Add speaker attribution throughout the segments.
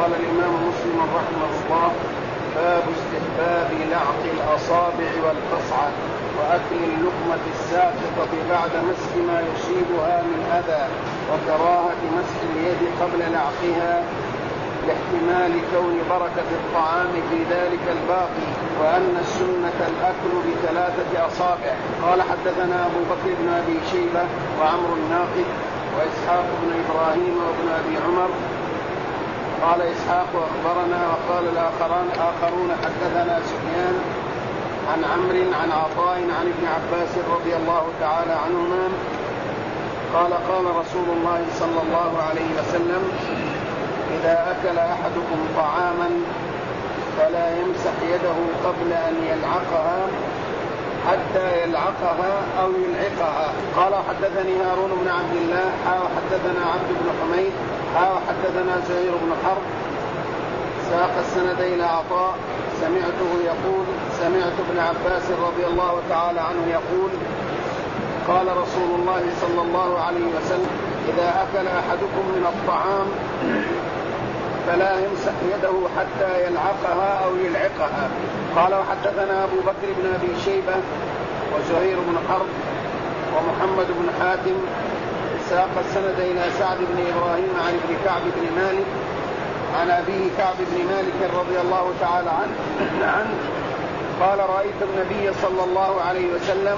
Speaker 1: قال الإمام مسلم رحمه الله: باب استحباب لعق الأصابع والقصعة وأكل اللقمة الساقطة بعد مسح ما يصيبها من أذى، وكراهة مسح اليد قبل لعقها لاحتمال كون بركة الطعام في ذلك الباقي، وأن السنة الأكل ب3 أصابع. قال: حدثنا أبو بكر بن أبي شيبة وعمرو الناقد وإسحاق بن إبراهيم وابن أبي عمر. قال إسحاق: أخبرنا. وقال الآخرون: حدثنا سفيان عن عمرو عن عطاء عن ابن عباس رضي الله تعالى عنهما قال: قال رسول الله صلى الله عليه وسلم: إذا أكل أحدكم طعاما فلا يمسح يده قبل أن يلعقها حتى يلعقها أو يلعقها. قال: حدثني هارون بن عبد الله حدثنا عبد بن حميد حدثنا زهير بن حرب ساق السند إلى عطاء سمعته يقول: سمعت ابن عباس رضي الله تعالى عنه يقول: قال رسول الله صلى الله عليه وسلم: إذا أكل أحدكم من الطعام فلا يمسح يده حتى يلعقها أو يلعقها. قال: وحدثنا أبو بكر بن أبي شيبة وزهير بن حرب ومحمد بن حاتم ساق السند إلى سعد بن إبراهيم عن ابن كعب بن مالك عن أبيه كعب بن مالك رضي الله تعالى عنه قال: رأيت النبي صلى الله عليه وسلم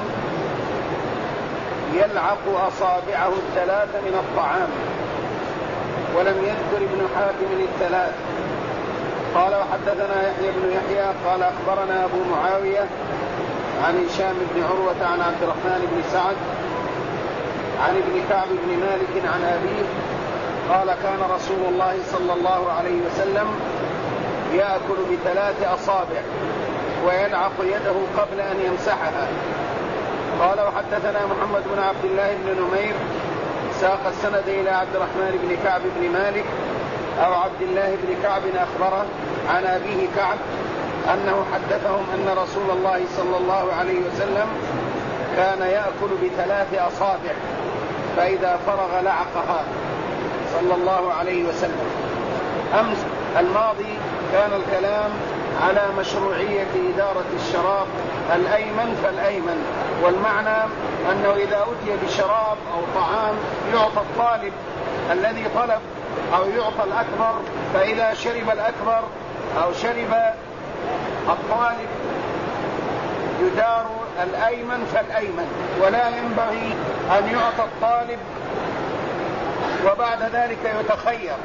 Speaker 1: يلعق أصابعه 3 من الطعام، ولم يذكر ابن حاتم 3. قال: وحدثنا يحيى بن يحيى قال: أخبرنا أبو معاوية عن هشام بن عروة عن عبد الرحمن بن سعد عن ابن كعب بن مالك عن أبيه قال: كان رسول الله صلى الله عليه وسلم يأكل ب3 أصابع ويلعق يده قبل أن يمسحها. قال: وحدثنا محمد بن عبد الله بن نمير ساق السند إلى عبد الرحمن بن كعب بن مالك أو عبد الله بن كعب أخبره عن أبيه كعب أنه حدثهم أن رسول الله صلى الله عليه وسلم كان يأكل ب3 أصابع فإذا فرغ لعقها صلى الله عليه وسلم. أمس الماضي كان الكلام على مشروعية إدارة الشراب الأيمن فالأيمن، والمعنى أنه إذا أتي بشراب أو طعام يعطى الطالب الذي طلب أو يعطى الأكبر، فإذا شرب الأكبر أو شرب الطالب يدار الأيمن فالأيمن، ولا ينبغي أن يعطى الطالب وبعد ذلك يتخير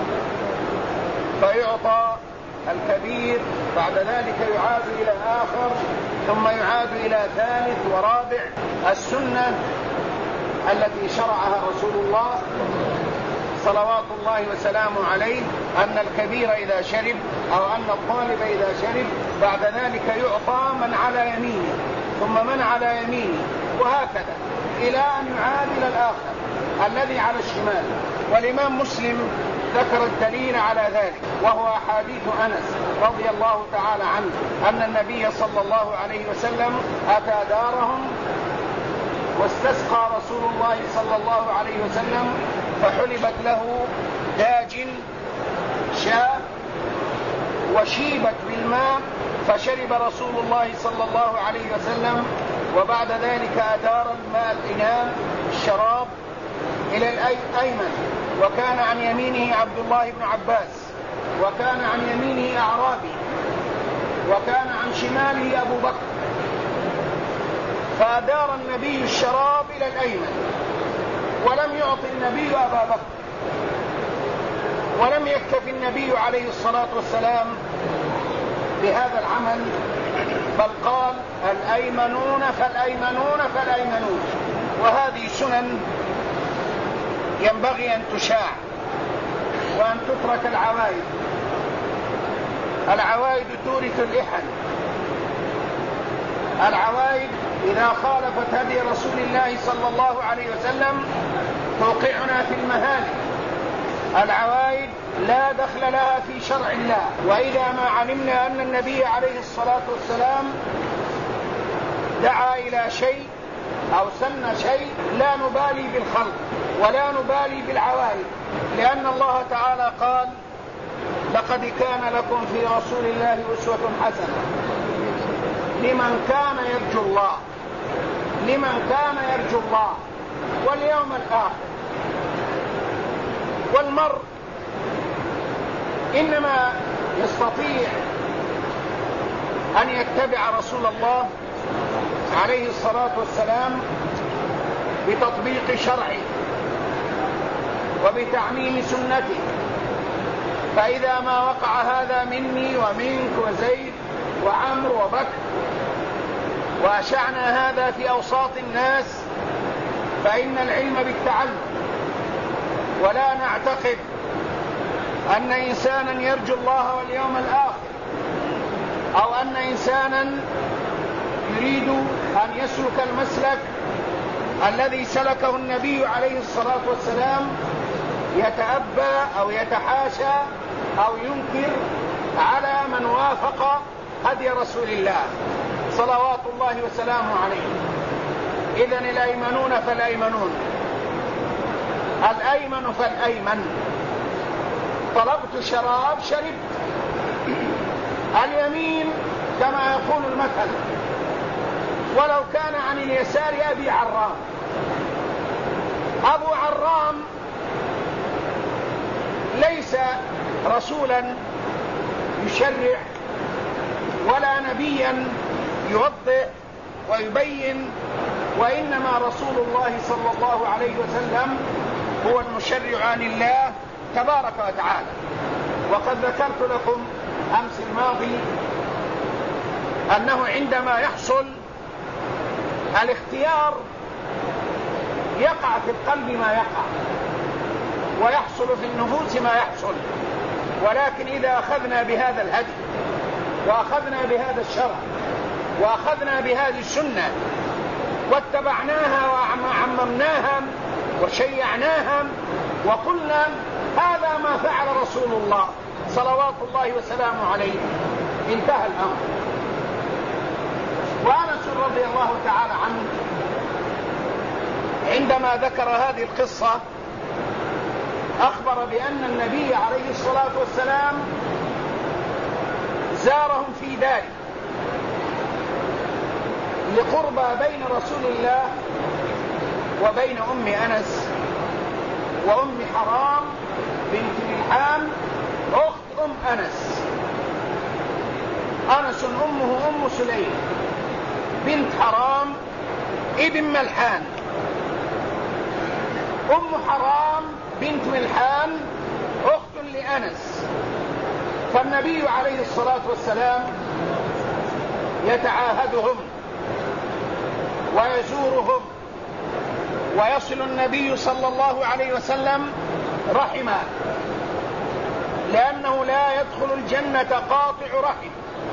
Speaker 1: فيعطى الكبير بعد ذلك يعاد إلى آخر ثم يعاد إلى ثالث ورابع. السنة التي شرعها رسول الله صلوات الله وسلامه عليه أن الكبير إذا شرب أو أن الطالب إذا شرب بعد ذلك يعطى من على يمينه ثم من على يمينه وهكذا إلى أن يعاد إلى الآخر الذي على الشمال. والإمام مسلم ذكر الدليل على ذلك وهو حديث أنس رضي الله تعالى عنه أن النبي صلى الله عليه وسلم أتى دارهم واستسقى رسول الله صلى الله عليه وسلم فحلبت له داج شاة وشيبت بالماء فشرب رسول الله صلى الله عليه وسلم، وبعد ذلك أدار الماء الإناء الشراب إلى الأيمن، وكان عن يمينه عبد الله بن عباس، وكان عن يمينه أعرابي، وكان عن شماله أبو بكر، فأدار النبي الشراب إلى الأيمن ولم يعطي النبي أبا بكر، ولم يكتف النبي عليه الصلاة والسلام بهذا العمل، بل قال: الأيمنون فالأيمنون فالأيمنون. وهذه سنن ينبغي أن تشاع وأن تترك العوائد. العوائد تورث الإحن، العوائد إذا خالفت هدي رسول الله صلى الله عليه وسلم توقعنا في المهالك. العوائد لا دخل لها في شرع الله، وإذا ما علمنا أن النبي عليه الصلاة والسلام دعا إلى شيء أو سن شيء لا نبالي بالخلق ولا نبالي بالعوائد، لأن الله تعالى قال: لقد كان لكم في رسول الله أسوة حسنة لمن كان يرجو الله، لمن كان يرجو الله واليوم الآخر. والمرء إنما يستطيع أن يتبع رسول الله عليه الصلاة والسلام بتطبيق شرعه وبتعميم سنته. فإذا ما وقع هذا مني ومنك وزيد وعمر وبكر وأشعنا هذا في أوساط الناس فإن العلم بالتعلم، ولا نعتقد أن إنسانا يرجو الله واليوم الآخر أو أن إنسانا يريد أن يسلك المسلك الذي سلكه النبي عليه الصلاة والسلام يتأبى أو يتحاشى أو ينكر على من وافق هدي رسول الله صلوات الله وسلامه عليه. إذن الأيمنون فالأيمنون، الأيمن فالأيمن. طلبت شراب شربت. اليمين كما يقول المثل ولو كان عن اليسار أبي عرام. أبو عرام ليس رسولا يشرع ولا نبيا يوضح ويبين، وإنما رسول الله صلى الله عليه وسلم هو المشرع عن الله تبارك وتعالى. وقد ذكرت لكم أمس الماضي أنه عندما يحصل الاختيار يقع في القلب ما يقع ويحصل في النفوس ما يحصل، ولكن إذا أخذنا بهذا الهدي وأخذنا بهذا الشرع وأخذنا بهذه السنة واتبعناها وعممناها وشيعناها وقلنا هذا ما فعل رسول الله صلوات الله وسلامه عليه، انتهى الأمر. وأنس رضي الله تعالى عنه عندما ذكر هذه القصة أخبر بأن النبي عليه الصلاة والسلام زارهم في داره لقربى بين رسول الله وبين أم أنس وأم حرام بنت ملحان أخت أم أنس. أنس أمه أم سليم بنت حرام ابن ملحان. أم حرام بنت ملحان أخت لأنس. فالنبي عليه الصلاة والسلام يتعاهدهم ويزورهم، ويصل النبي صلى الله عليه وسلم رحمه، لأنه لا يدخل الجنة قاطع رحم.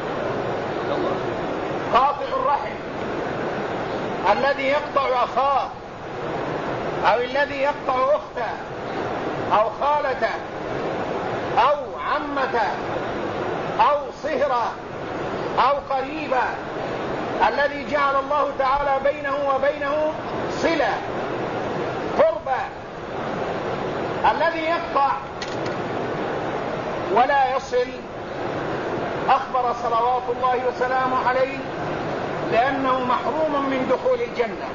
Speaker 1: قاطع الرحم الذي يقطع أخاه أو الذي يقطع أخته أو خالته أو عمته أو صهره أو قريبه، الذي جعل الله تعالى بينه وبينه صلة قربة، الذي يقطع ولا يصل أخبر صلوات الله وسلامه عليه لأنه محروم من دخول الجنة.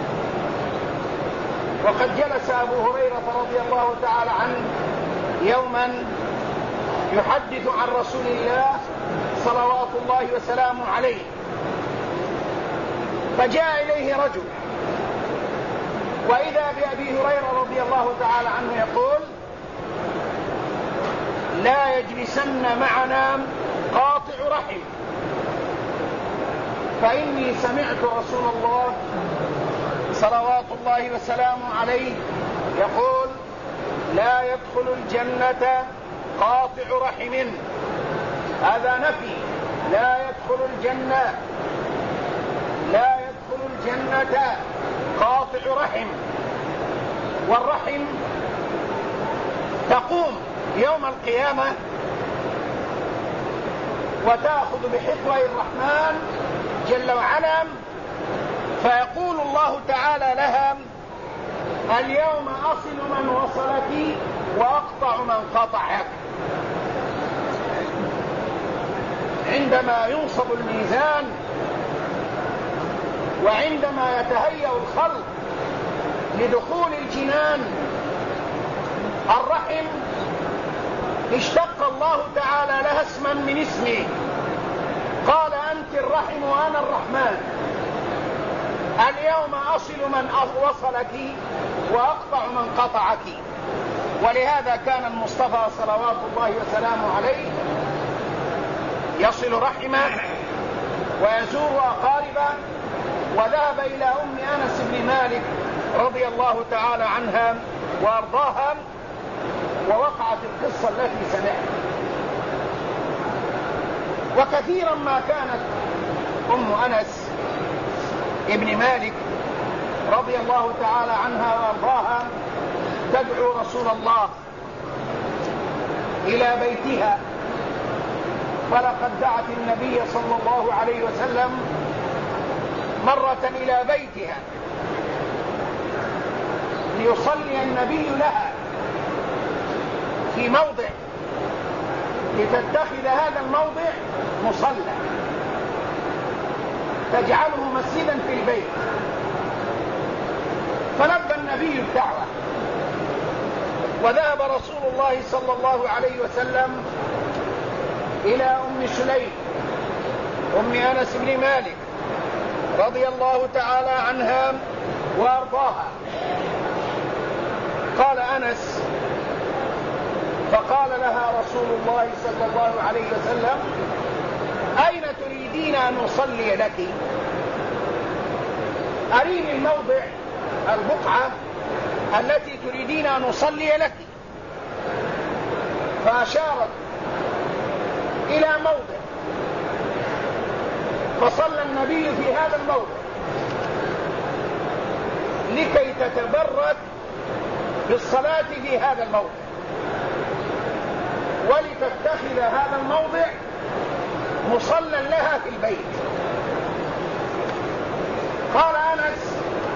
Speaker 1: وقد جلس أبو هريرة رضي الله تعالى عنه يوما يحدث عن رسول الله صلوات الله وسلامه عليه، فجاء إليه رجل وإذا بأبي هريرة رضي الله تعالى عنه يقول: لا يجلسن معنا قاطع رحم، فإني سمعت رسول الله صلوات الله وسلامه عليه يقول: لا يدخل الجنة قاطع رحم. هذا نفي، لا يدخل الجنة، لا يدخل الجنة قاطع رحم. والرحم تقوم يوم القيامة وتأخذ بحقوى الرحمن جل وعلا، فيقول الله تعالى لها: اليوم أصل من وصلك وأقطع من قطعك. عندما ينصب الميزان وعندما يتهيأ الخلق لدخول الجنان، الرحم اشتق الله تعالى لها اسما من اسمه، قال أنت الرحم وأنا الرحمن، اليوم أصل من وصلك وأقطع من قطعك. ولهذا كان المصطفى صلوات الله وسلامه عليه يصل رحمه ويزور أقاربه، وذهب إلى أم أنس بن مالك رضي الله تعالى عنها وأرضاها، ووقعت القصة التي سمعت. وكثيرا ما كانت أم أنس ابن مالك رضي الله تعالى عنها وأرضاها تدعو رسول الله إلى بيتها، فلقد دعت النبي صلى الله عليه وسلم مرة إلى بيتها ليصلي النبي لها في موضع، لتتخذ هذا الموضع مصلى تجعله مسجدا في البيت. فلبى النبي الدعوة، وذهب رسول الله صلى الله عليه وسلم إلى أم سليم أم أنس بن مالك رضي الله تعالى عنها وأرضاها. قال أنس: فقال لها رسول الله صلى الله عليه وسلم: أين تريدين أن أصلي لك؟ أريني الموضع، البقعة التي تريدين أن أصلي لك. فأشارت إلى موضع، فصلى النبي في هذا الموضع لكي تتبرك بالصلاة في هذا الموضع، ولتتخذ هذا الموضع مصلى لها في البيت. قال أنس: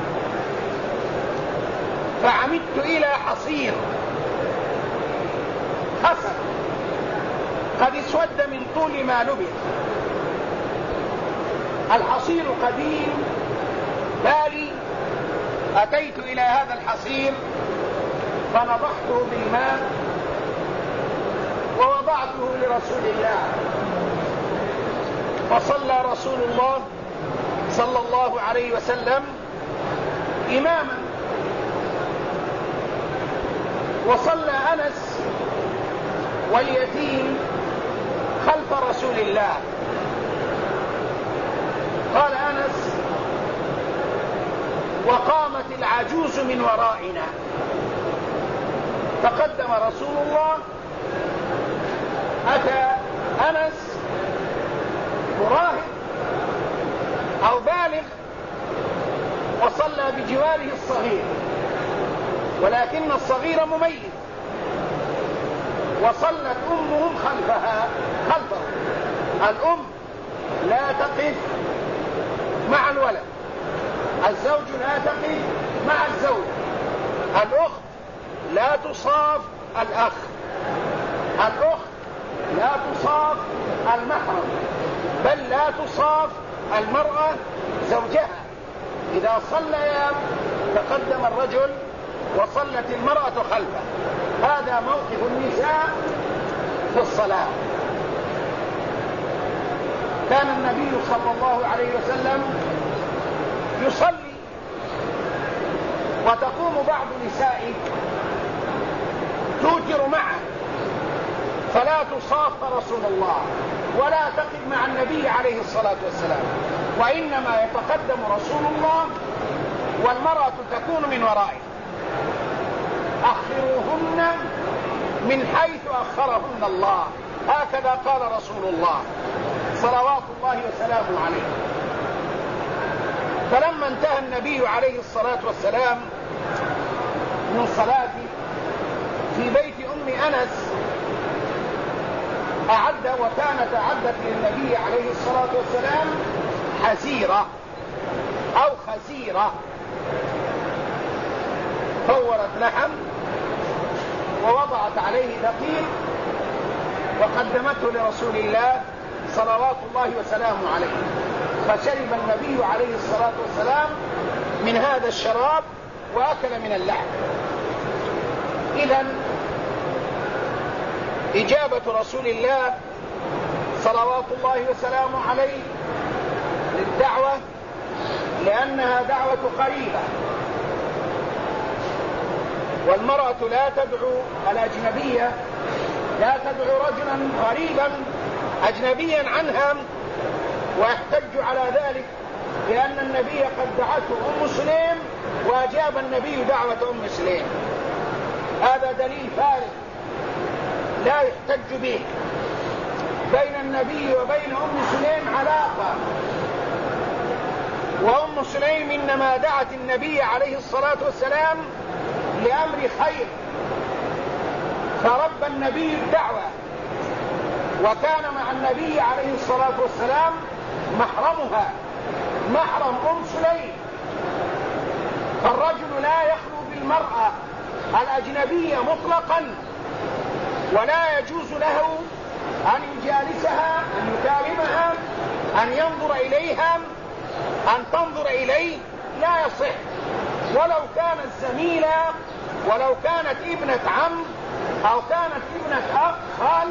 Speaker 1: فعمدت إلى حصير حسن قد اسود من طول ما لبث. الحصير قديم بالي، أتيت إلى هذا الحصير فنضحته بالماء ووضعته لرسول الله، فصلى رسول الله صلى الله عليه وسلم إماما، وصلى أنس واليتيم خلف رسول الله. قال أنس: وقامت العجوز من ورائنا، تقدم رسول الله، أتى أنس مراهق أو بالغ وصلى بجواره الصغير، ولكن الصغير مميز، وصلت أمهم خلفه. الأم لا تقف مع الولد، الزوج لا تقف مع الزوج، الأخت لا تصاف الأخ، الأخت لا تصاف المحرم، بل لا تصاف المرأة زوجها. إذا صليا تقدم الرجل وصلت المرأة خلفه. هذا موقف النساء في الصلاة. كان النبي صلى الله عليه وسلم يصلي وتقوم بعض نسائه توتر معه، فلا تصاف رسول الله ولا تقف مع النبي عليه الصلاة والسلام، وإنما يتقدم رسول الله والمرأة تكون من ورائه. أخروهن من حيث أخرهن الله، هكذا قال رسول الله صلوات الله وسلامه عليه. فلما انتهى النبي عليه الصلاة والسلام من صلاته في بيت أم أنس وكانت أعدت للنبي عليه الصلاة والسلام حزيرة أو خزيرة، فورت لحم ووضعت عليه دقيق وقدمته لرسول الله صلوات الله وسلامه عليه، فشرب النبي عليه الصلاة والسلام من هذا الشراب وأكل من اللحم. إذن إجابة رسول الله صلوات الله وسلامه عليه للدعوة لأنها دعوة قريبة، والمرأة لا تدعو الأجنبية، لا تدعو رجلا غريبا أجنبيا عنها، ويحتج على ذلك لأن النبي قد دعته أم سليم وأجاب النبي دعوة أم سليم. هذا دليل فارغ لا يحتج به. بين النبي وبين أم سليم علاقة، وأم سليم إنما دعت النبي عليه الصلاة والسلام لأمر خير، فرب النبي الدعوة، وكان مع النبي عليه الصلاة والسلام محرمها، محرم أم سليم. فالرجل لا يخلو بالمرأة الأجنبية مطلقا، ولا يجوز له أن يجالسها، أن يكلمها، أن ينظر إليها، أن تنظر إليه، لا يصح، ولو كانت زميلة، ولو كانت ابنة عم، أو كانت ابنة أخ خال،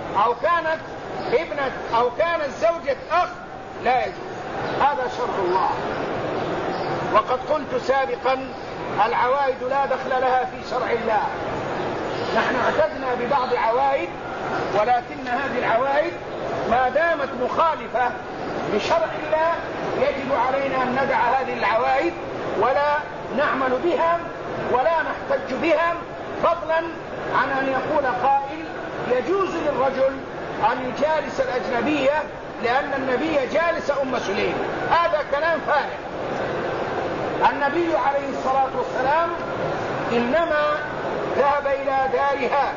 Speaker 1: أو كانت زوجة أخ، لا يجوز. هذا شرع الله. وقد قلت سابقا العوائد لا دخل لها في شرع الله. نحن اعتدنا ببعض عوائد، ولكن هذه العوائد ما دامت مخالفة لشرع الله يجب علينا أن ندع هذه العوائد ولا نعمل بها ولا نحتج بها، فضلا عن أن يقول قائل يجوز للرجل أن يجالس الأجنبية لأن النبي جالس أم سليم. هذا كلام فارغ. النبي عليه الصلاة والسلام إنما ذهب إلى دارها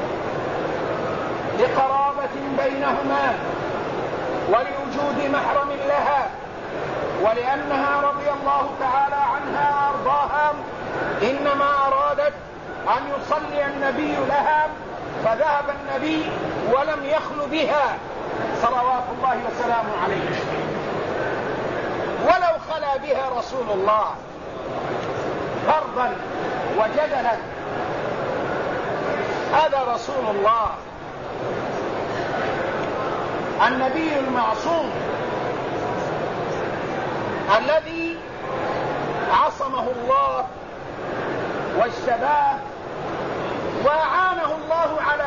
Speaker 1: لقرابة بينهما ولوجود محرم لها، ولأنها رضي الله تعالى عنها وأرضاها إنما أرادت أن يصلي النبي لها، فذهب النبي ولم يخل بها صلوات الله وسلامه عليه. ولو خلا بها رسول الله فرضا وجدلا، هذا رسول الله النبي المعصوم الذي عصمه الله واجتباه وأعانه الله على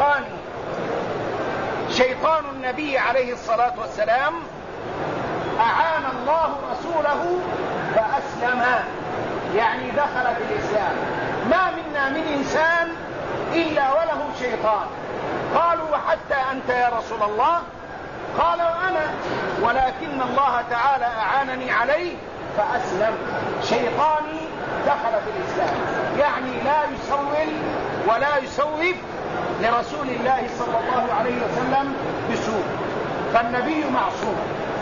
Speaker 1: شيطان النبي عليه الصلاة والسلام. أعان الله رسوله فأسلم، يعني دخل في الإسلام. ما منا من إنسان إلا وله شيطان. قالوا وحتى أنت يا رسول الله؟ قال أنا، ولكن الله تعالى أعانني عليه فأسلم. شيطاني دخل في الإسلام، يعني لا يسول ولا يسوف لرسول الله صلى الله عليه وسلم بسوء. فالنبي معصوم،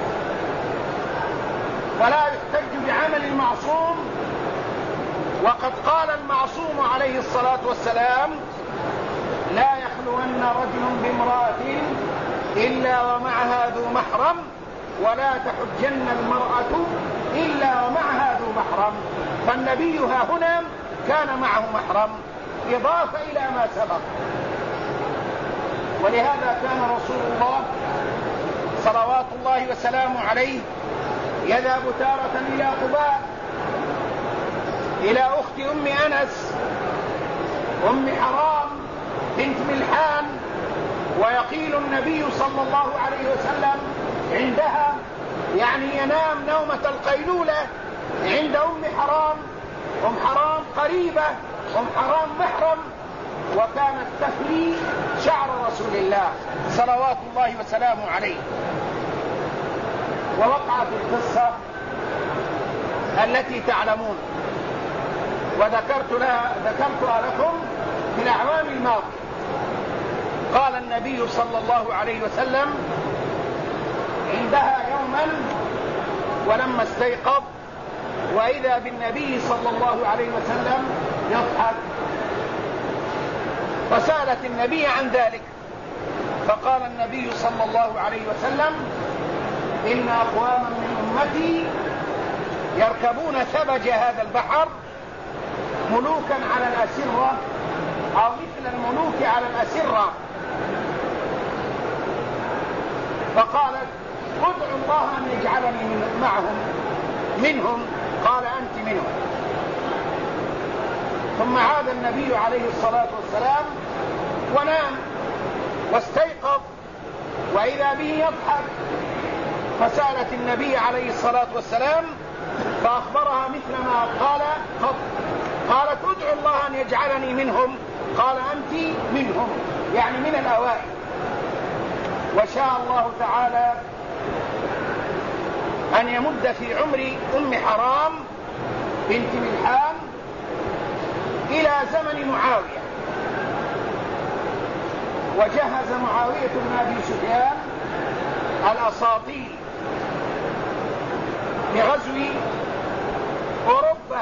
Speaker 1: ولا يحتج بعمل المعصوم. وقد قال المعصوم عليه الصلاة والسلام لا يخلون رجل بامرأة إلا ومعها ذو محرم، ولا تحجن المرأة إلا ومعها ذو محرم. فالنبي ها هنا كان معه محرم إضافة إلى ما سبق. ولهذا كان رسول الله صلوات الله وسلامه عليه يذهب تارة إلى قباء إلى أخت أم أنس أم حرام بنت ملحان، ويقيل النبي صلى الله عليه وسلم عندها، يعني ينام نومة القيلولة عند أم حرام. أم حرام قريبة، أم حرام محرم، وكانت تفلي شعر رسول الله صلوات الله وسلامه عليه. ووقعت القصة التي تعلمون وذكرتها لكم في الأعوام الماضية. قال النبي صلى الله عليه وسلم عندها يوما ولما استيقظ وإذا بالنبي صلى الله عليه وسلم يضحك، فسألت النبي عن ذلك فقال النبي صلى الله عليه وسلم: إن أقواما من أمتي يركبون ثبج هذا البحر ملوكا على الأسرة أو مثل الملوك على الأسرة. فقالت: ادعوا الله أن يجعلني منهم. قال: أنت منهم. ثم عاد النبي عليه الصلاة والسلام ونام واستيقظ وإذا به يضحك، فسألت النبي عليه الصلاة والسلام فأخبرها مثل ما قال قط. قالت: ادعوا الله أن يجعلني منهم. قال: أنت منهم، يعني من الأوائل. وشاء الله تعالى أن يمد في عمر أم حرام بنت ملحان إلى زمن معاوية. وجهز معاوية بن أبي سفيان الأساطيل لغزو أوروبا،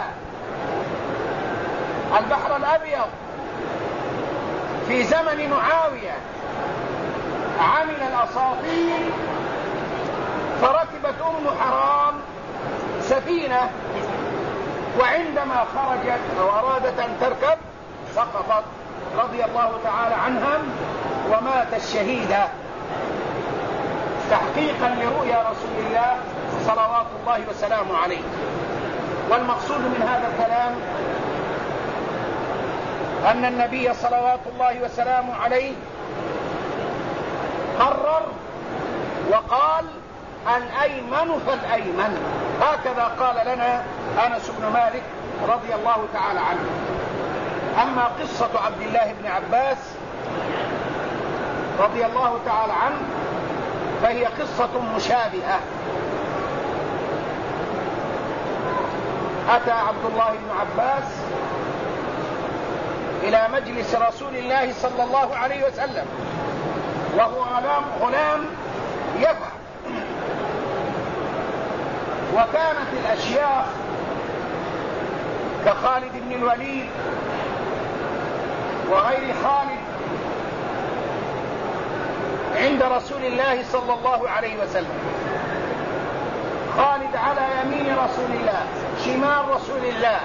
Speaker 1: البحر الأبيض، في زمن معاوية. عمل الأساطيل فركبت أم حرام سفينة، وعندما خرجت وأرادت أن تركب سقطت رضي الله تعالى عنها وماتت شهيدة تحقيقا لرؤيا رسول الله صلوات الله وسلامه عليه. والمقصود من هذا الكلام أن النبي صلوات الله وسلامه عليه قرر وقال: الأيمن فالأيمن. هكذا قال لنا أنس بن مالك رضي الله تعالى عنه. أما قصة عبد الله بن عباس رضي الله تعالى عنه فهي قصة مشابهة. أتى عبد الله بن عباس إلى مجلس رسول الله صلى الله عليه وسلم وهو غلام يفهم. وكانت الأشياخ كخالد بن الوليد وغير خالد عند رسول الله صلى الله عليه وسلم. خالد على يمين رسول الله شمال رسول الله،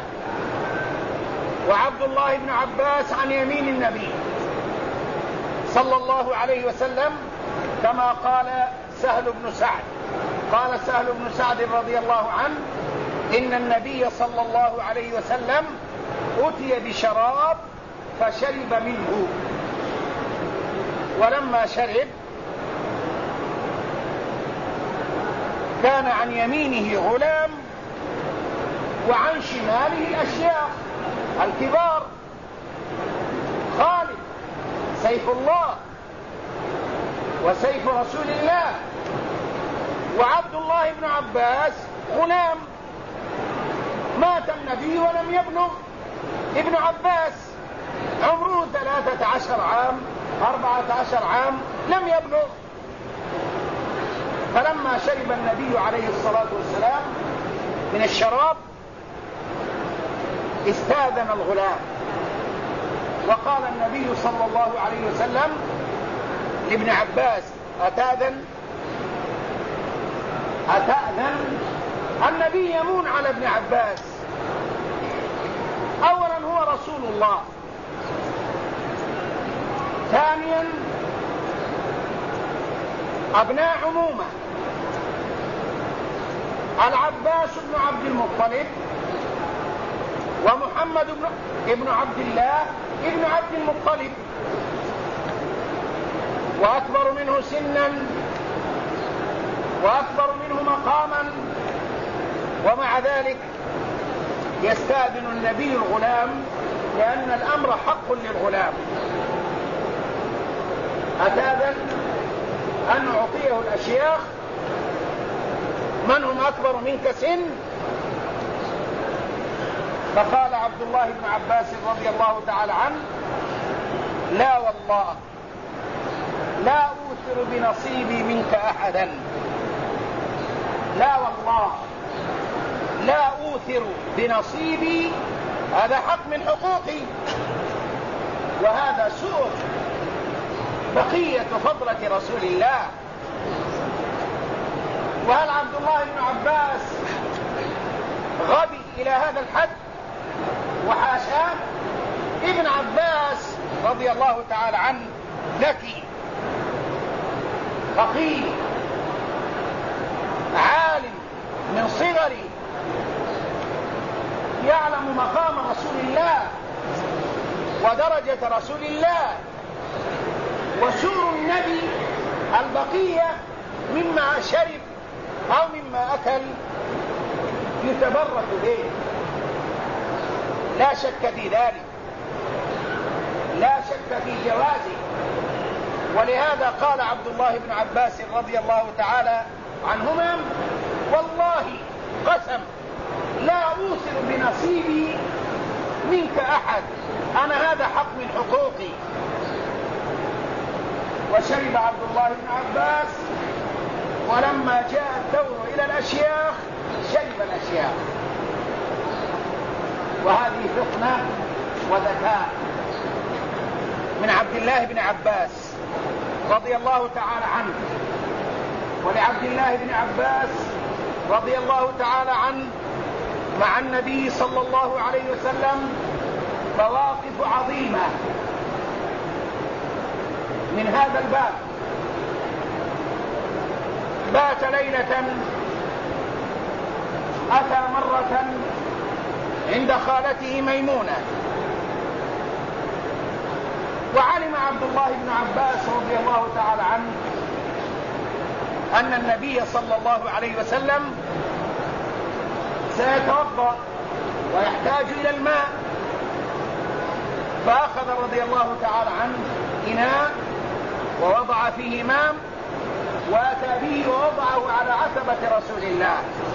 Speaker 1: وعبد الله بن عباس عن يمين النبي صلى الله عليه وسلم، كما قال سهل بن سعد. قال سهل بن سعد رضي الله عنه: إن النبي صلى الله عليه وسلم أتي بشراب فشرب منه، ولما شرب كان عن يمينه غلام وعن شماله الأشياخ الكبار. خالد سيف الله وسيف رسول الله، وعبد الله بن عباس غلام. مات النبي ولم يبلغ ابن عباس، عمره 13 عام 14 عام لم يبلغ. فلما شرب النبي عليه الصلاة والسلام من الشراب استاذن الغلام، وقال النبي صلى الله عليه وسلم لابن عباس: أتأذن؟ النبي يمون على ابن عباس. أولا هو رسول الله، ثانيا أبناء عمومة، العباس بن عبد المطلب ومحمد بن عبد الله ابن عبد المطلب، وأكبر منه سنا وأكبر منه مقاما، ومع ذلك يستأذن النبي الغلام لأن الأمر حق للغلام. أتأذن أن أعطيه الأشياخ من هم أكبر منك سن؟ فقال عبد الله بن عباس رضي الله تعالى عنه: لا والله لا أوثر بنصيبي منك أحدا. لا والله لا أوثر بنصيبي، هذا حق من حقوقي، وهذا سوء بقية فضلة رسول الله. وهل عبد الله بن عباس غبي إلى هذا الحد؟ وحاشاه. ابن عباس رضي الله تعالى عنه ذكي فقيه عالم من صغره، يعلم مقام رسول الله ودرجة رسول الله وسور النبي البقية مما شرب أو مما أكل يتبرك به، لا شك في ذلك، لا شك في جوازه. ولهذا قال عبد الله بن عباس رضي الله تعالى عنهما: والله قسم لا أوصل بنصيبي منك أحد، أنا هذا حق من حقوقي. وشرب عبد الله بن عباس، ولما جاء الدور إلى الأشياخ شرب الأشياخ. وهذه فطنة وذكاء من عبد الله بن عباس رضي الله تعالى عنه. ولعبد الله بن عباس رضي الله تعالى عنه مع النبي صلى الله عليه وسلم مواقف عظيمة من هذا الباب. بات ليلة، أتى مرة عند خالته ميمونة، وعلم عبد الله بن عباس رضي الله تعالى عنه أن النبي صلى الله عليه وسلم سيتوضأ ويحتاج إلى الماء، فأخذ رضي الله تعالى عنه إناء ووضع فيه ماء وأتى به ووضعه على عتبة رسول الله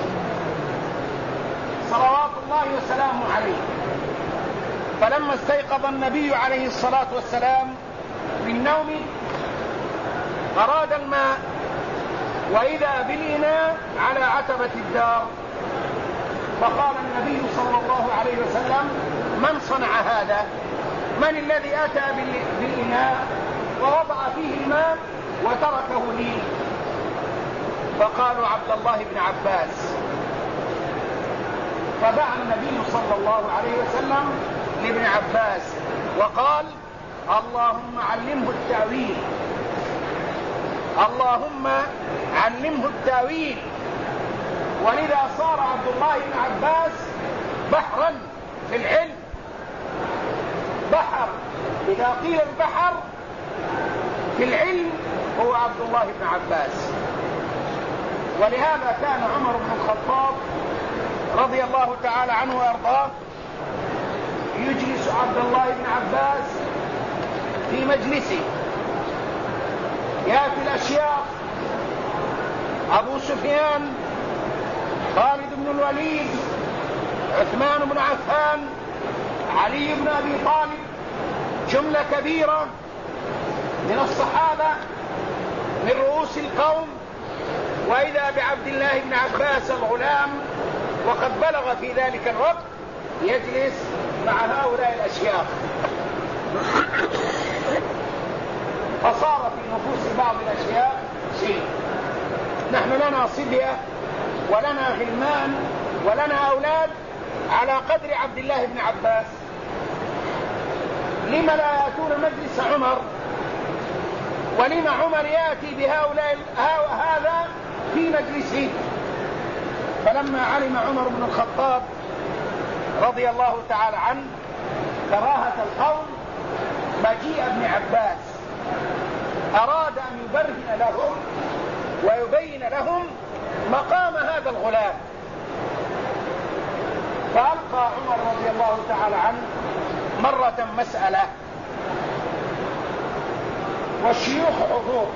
Speaker 1: صلوات الله وسلامه عليه. فلما استيقظ النبي عليه الصلاة والسلام من نومه أراد الماء، وإذا بالإناء على عتبة الدار، فقال النبي صلى الله عليه وسلم: من صنع هذا؟ من الذي أتى بالإناء ووضع فيه الماء وتركه لي؟ فقالوا: عبد الله بن عباس. فدعا النبي صلى الله عليه وسلم لابن عباس وقال: اللهم علمه التأويل، اللهم علمه التأويل. ولذا صار عبد الله بن عباس بحرا في العلم، بحر. إذا قيل البحر في العلم هو عبد الله بن عباس. ولهذا كان عمر بن الخطاب رضي الله تعالى عنه وارضاه يجلس عبد الله بن عباس في مجلسه، ياتي الاشياخ ابو سفيان، خالد بن الوليد، عثمان بن عفان، علي بن ابي طالب، جمله كبيره من الصحابه من رؤوس القوم، واذا بعبد الله بن عباس الغلام وقد بلغ في ذلك الوقت يجلس مع هؤلاء الأشياخ. فصار في نفوس بعض الأشياخ شيء. نحن لنا صبية ولنا غلمان ولنا أولاد على قدر عبد الله بن عباس، لما لا يأتون مجلس عمر؟ ولما عمر يأتي بهؤلاء هذا في مجلسه؟ فلما علم عمر بن الخطاب رضي الله تعالى عنه كراهة القوم مجيء ابن عباس، أراد أن يبرهن لهم ويبين لهم مقام هذا الغلام. فألقى عمر رضي الله تعالى عنه مرة مسألة والشيوخ حضور،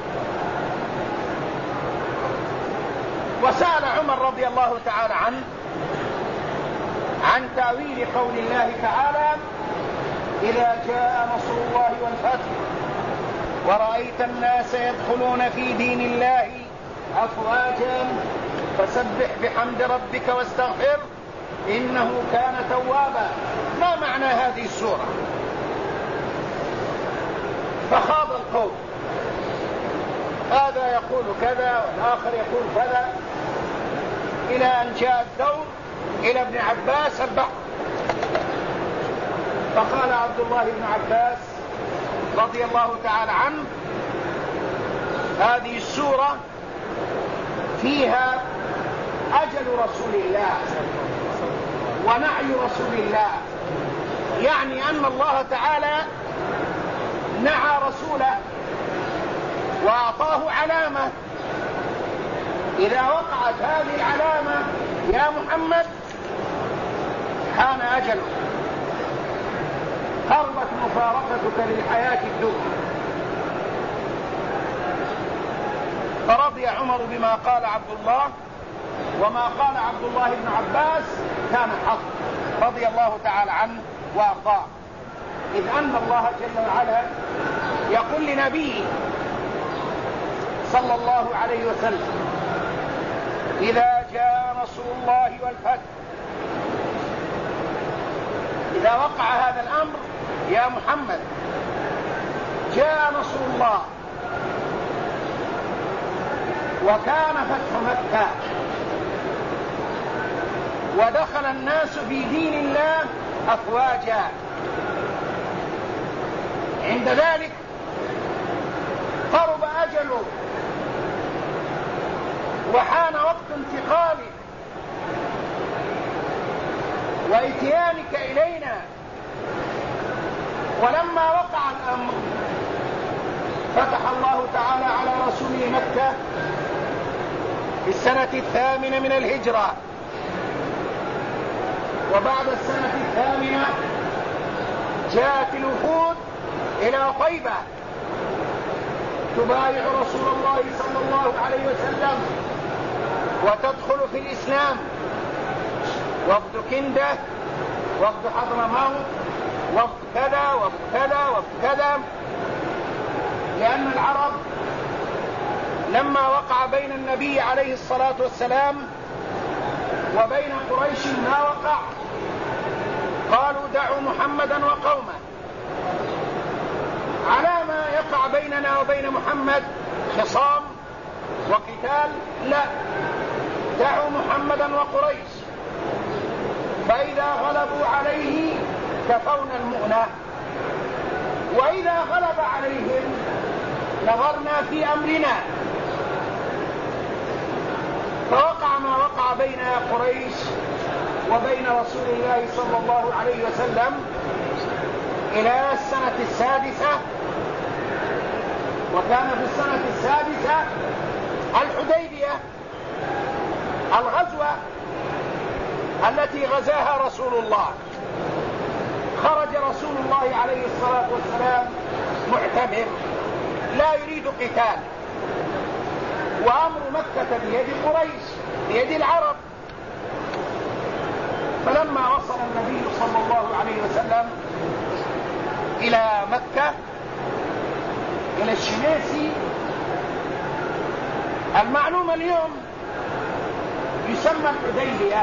Speaker 1: وسأل عمر رضي الله تعالى عنه عن تأويل قول الله تعالى: إذا جاء نصر الله والفتح ورأيت الناس يدخلون في دين الله أفواجا فسبح بحمد ربك واستغفر إنه كان توابا. ما معنى هذه السورة؟ فخاض القوم يقول كذا والآخر يقول كذا، إلى أن جاء الدور إلى ابن عباس البحر. فقال عبد الله بن عباس رضي الله تعالى عنه: هذه السورة فيها أجل رسول الله ونعي رسول الله، يعني أن الله تعالى نعى رسوله وأعطاه علامة، إذا وقعت هذه العلامة يا محمد حان أجله، قربت مفارقتك للحياة الدنيا. فرضي عمر بما قال عبد الله، وما قال عبد الله بن عباس كان حق، رضي الله تعالى عنه وأرضاه، إذ أن الله جل وعلا يقول لنبيه صلى الله عليه وسلم: إذا جاء نصر الله والفتح، إذا وقع هذا الأمر يا محمد، جاء نصر الله وكان فتح مكة ودخل الناس في دين الله أفواجا، عند ذلك قرب أجله وحان وقت انتقالك وإتيانك إلينا. ولما وقع الأمر فتح الله تعالى على رسوله مكة في السنة 8 من الهجرة، وبعد السنة 8 جاءت الوفود إلى طيبة تبايع رسول الله صلى الله عليه وسلم وتدخل في الإسلام، وفد كندة، وفد حضرموت، وفد كذا وفد كذا وفد كذا، لأن العرب لما وقع بين النبي عليه الصلاة والسلام وبين قريش ما وقع، قالوا: دعوا محمدا وقومه، على ما يقع بيننا وبين محمد خصام وقتال، لا، دعوا محمدا وقريش، فإذا غلبوا عليه كفونا المؤنة، وإذا غلب عليهم نظرنا في أمرنا. فوقع ما وقع بين قريش وبين رسول الله صلى الله عليه وسلم إلى السنة 6، وكان في السنة 6 الحديبية، الغزوة التي غزاها رسول الله. خرج رسول الله عليه الصلاة والسلام معتمر لا يريد قتال، وأمر مكة بيد قريش، بيد العرب. فلما وصل النبي صلى الله عليه وسلم إلى مكة، إلى الشميسي المعلوم اليوم يسمى الحديبية،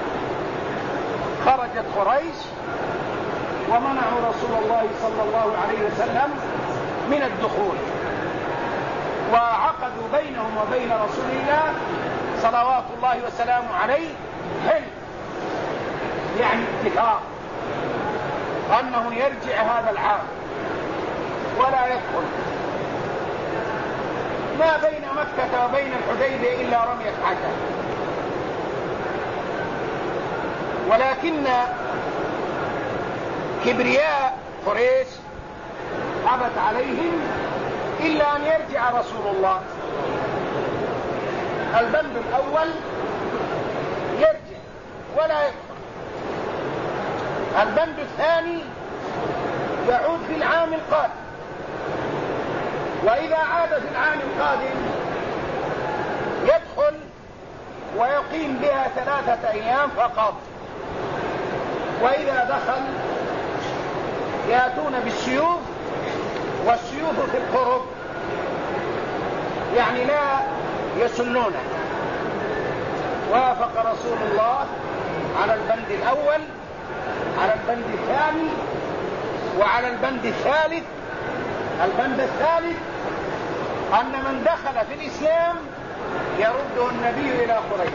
Speaker 1: خرجت قريش ومنعوا رسول الله صلى الله عليه وسلم من الدخول، وعقدوا بينهم وبين رسول الله صلوات الله وسلامه عليه حلف، يعني اتفاق أنه يرجع هذا العام ولا يدخل. ما بين مكة وبين الحديبية إلا رمية حجر، ولكن كبرياء قريش أبت عليهم إلا أن يرجع رسول الله. البند الأول يرجع ولا يدخل، البند الثاني يعود في العام القادم، وإذا عاد في العام القادم يدخل ويقيم بها 3 أيام فقط، وإذا دخل يأتون بالسيوف، والسيوف في القرب، يعني لا يسلونه. وافق رسول الله على البند الأول، على البند الثاني، وعلى البند الثالث. البند الثالث أن من دخل في الإسلام يرده النبي إلى قريش،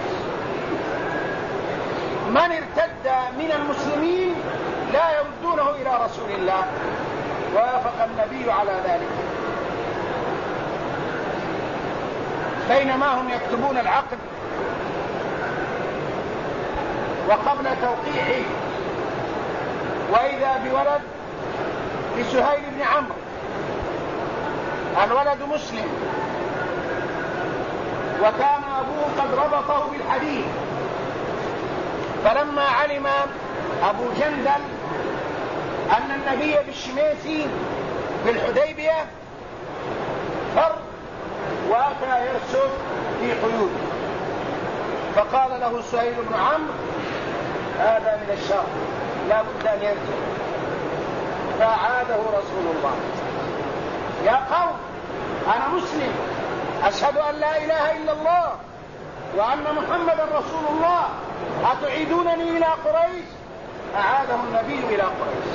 Speaker 1: من ارتد من المسلمين لا يردونه إلى رسول الله، وافق النبي على ذلك. بينما هم يكتبون العقد وقبل توقيعه، وإذا بولد لسهيل بن عمرو، الولد مسلم، وكان أبوه قد ربطه بالحديد، فلما علم أبو جندل أن النبي بالشميسي بالحديبية فر وأتى يرسل في قيوده، فقال له سهيل بن عمرو هذا من الشر لا بد أن يرجع، فأعاده رسول الله. يا قوم أنا مسلم أشهد أن لا إله إلا الله وأن محمدا رسول الله، أتعيدونني إلى قريش؟ أعاده النبي إلى قريش.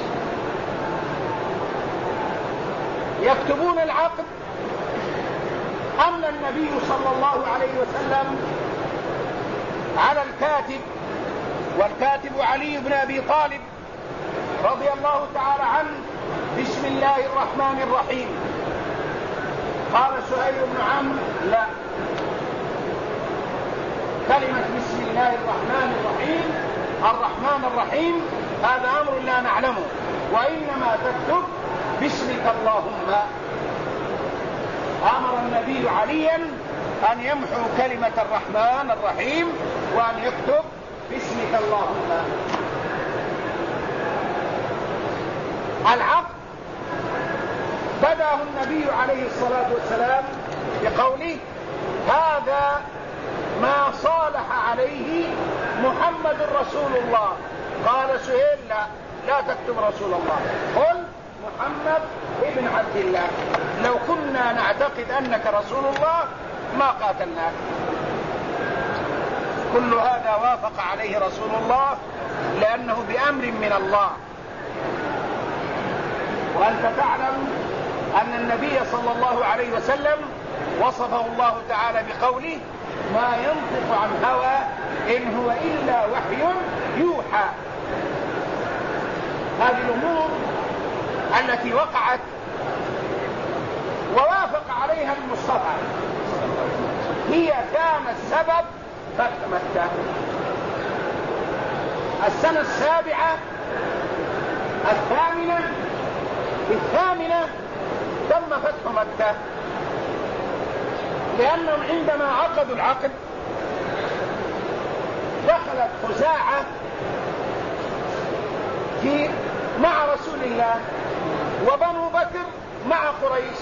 Speaker 1: يكتبون العقد، أملى النبي صلى الله عليه وسلم على الكاتب، والكاتب علي بن أبي طالب رضي الله تعالى عنه، بسم الله الرحمن الرحيم. قال سهيل بن عمرو لا، كلمة بسم الله الرحمن الرحيم، الرحمن الرحيم هذا أمر لا نعلمه، وإنما تكتب باسمك اللهم. أمر النبي عليا أن يمحو كلمة الرحمن الرحيم وأن يكتب باسمك اللهم. العقد بدأه النبي عليه الصلاة والسلام بقوله هذا ما صالح عليه محمد رسول الله. قال سهيل لا تكتب رسول الله، قل محمد ابن عبد الله، لو كنا نعتقد أنك رسول الله ما قاتلناك. كل هذا وافق عليه رسول الله لأنه بأمر من الله. وأنت تعلم أن النبي صلى الله عليه وسلم وصفه الله تعالى بقوله ما ينطق عن هوى إن هو إلا وحي يوحى. هذه الأمور التي وقعت ووافق عليها المصطفى هي كانت سبب فتح مكة. السنة السابعة الثامنة تم فتح مكة، لأنهم عندما عقدوا العقد دخلت خزاعة مع رسول الله وبنو بكر مع قريش،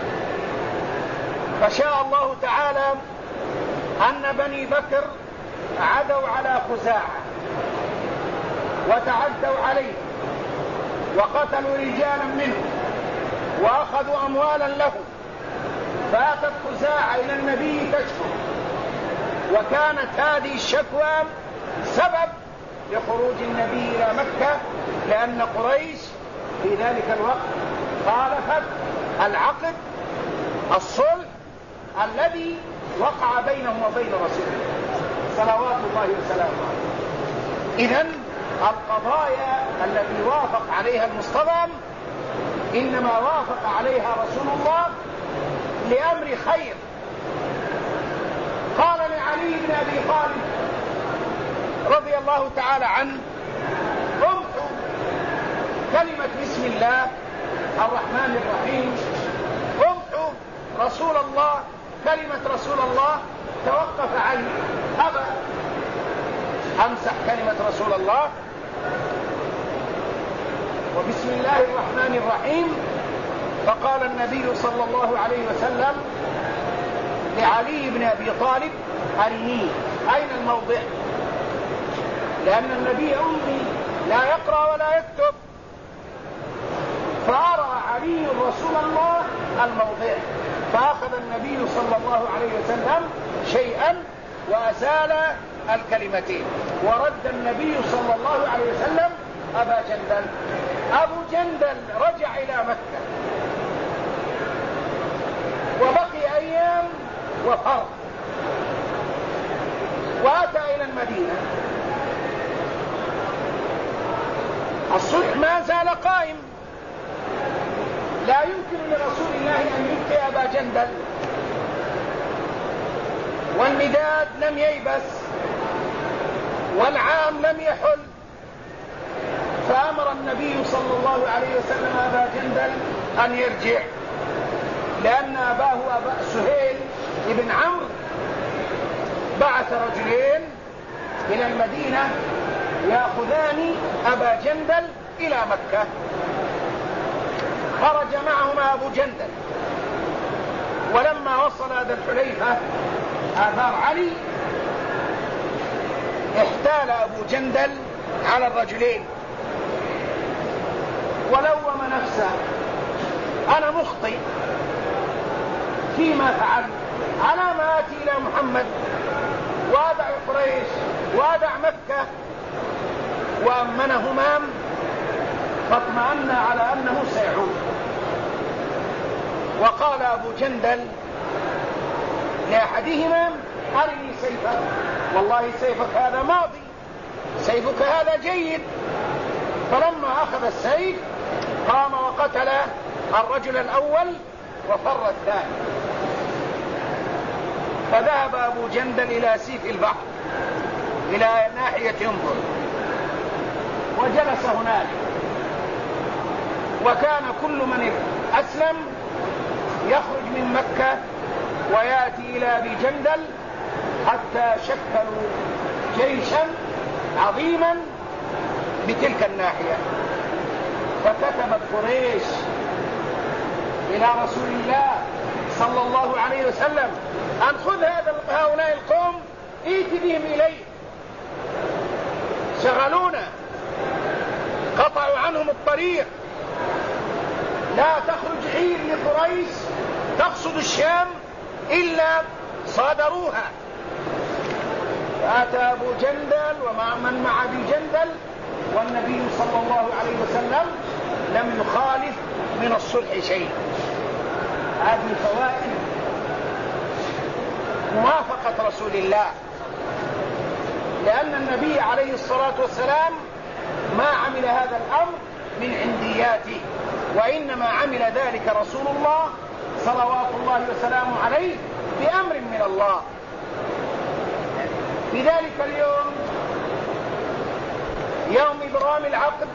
Speaker 1: فشاء الله تعالى أن بني بكر عدوا على خزاعة وتعدوا عليه وقتلوا رجالا منهم وأخذوا أموالا لهم، فأتت خزاعة إلى النبي تشكو، وكانت هذه الشكوى سبب لخروج النبي إلى مكة، لأن قريش في ذلك الوقت خالفت العقد الصلح الذي وقع بينهم وبين رسول الله صلوات الله وسلامه عليه. إذن القضايا التي وافق عليها المصطفى إنما وافق عليها رسول الله لأمر خير. قال لعلي بن أبي طالب رضي الله تعالى عنه امحو كلمة بسم الله الرحمن الرحيم، امحو رسول الله كلمة رسول الله. توقف عنه أبى، أمسح كلمة رسول الله وبسم الله الرحمن الرحيم. فقال النبي صلى الله عليه وسلم لعلي بن أبي طالب أرني أين الموضع، لأن النبي أمي لا يقرأ ولا يكتب، فأرى علي رسول الله الموضع، فأخذ النبي صلى الله عليه وسلم شيئا وأزال الكلمتين، ورد النبي صلى الله عليه وسلم أبا جندل. أبو جندل رجع إلى مكة، وبقي أيام وفر، وأتى إلى المدينة. الصلح ما زال قائم، لا يمكن لرسول الله أن يبقي أبا جندل، والمداد لم ييبس والعام لم يحل. فأمر النبي صلى الله عليه وسلم أبا جندل أن يرجع، لأن أباه أبا سهيل بن عمرو بعث رجلين إلى المدينة يأخذان أبا جندل إلى مكة. خرج معهما أبو جندل، ولما وصل ذا الحليفة آثار علي احتال أبو جندل على الرجلين ولوم نفسه: أنا مخطئ فيما فعلت، على ما آتي إلى محمد وادع قريش وادع مكة. وأمنهما فاطمأن على أنه سيعود. وقال أبو جندل لأحدهما: أرني سيفك، والله سيفك هذا ماضي، سيفك هذا جيد. فلما أخذ السيف قام وقتل الرجل الأول وفر الثاني. فذهب أبو جندل إلى سيف البحر إلى ناحية ينبر وجلس هناك، وكان كل من أسلم يخرج من مكة ويأتي إلى أبي جندل حتى شكلوا جيشا عظيما بتلك الناحية. فكتبت قريش إلى رسول الله صلى الله عليه وسلم أن خذ هؤلاء القوم ائت بهم إليه، شغلونا، قطعوا عنهم الطريق، لا تخرج عير لقريش تقصد الشام إلا صادروها. فأتى أبو جندل ومع من مع أبي جندل، والنبي صلى الله عليه وسلم لم يخالف من الصلح شيء. هذه فوائد موافقة رسول الله، لأن النبي عليه الصلاة والسلام ما عمل هذا الأمر من عندياته، وإنما عمل ذلك رسول الله صلوات الله وسلامه عليه بأمر من الله. في ذلك اليوم، يوم إبرام العقد،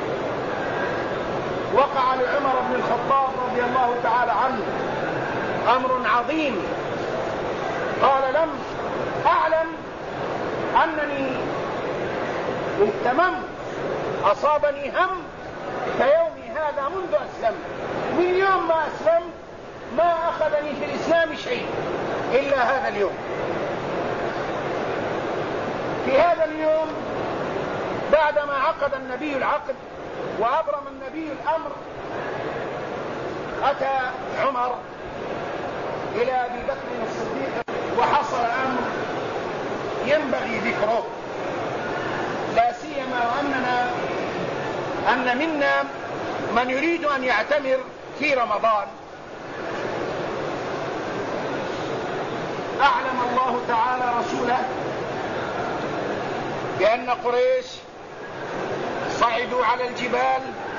Speaker 1: وقع لعمر بن الخطاب رضي الله تعالى عنه أمر عظيم. قال: لم أعلم أنني اهتممت، أصابني هم كيومي هذا منذ أسلمت. من يوم ما أسلمت ما أخذني في الإسلام شيء إلا هذا اليوم. في هذا اليوم بعدما عقد النبي العقد وأبرم النبي الأمر، أتى عمر إلى أبي بكر الصديق وحصل أمر ينبغي ذكره، لا سيما أن منا من يريد أن يعتمر في رمضان. أعلم الله تعالى رسوله بأن قريش صعدوا على الجبال،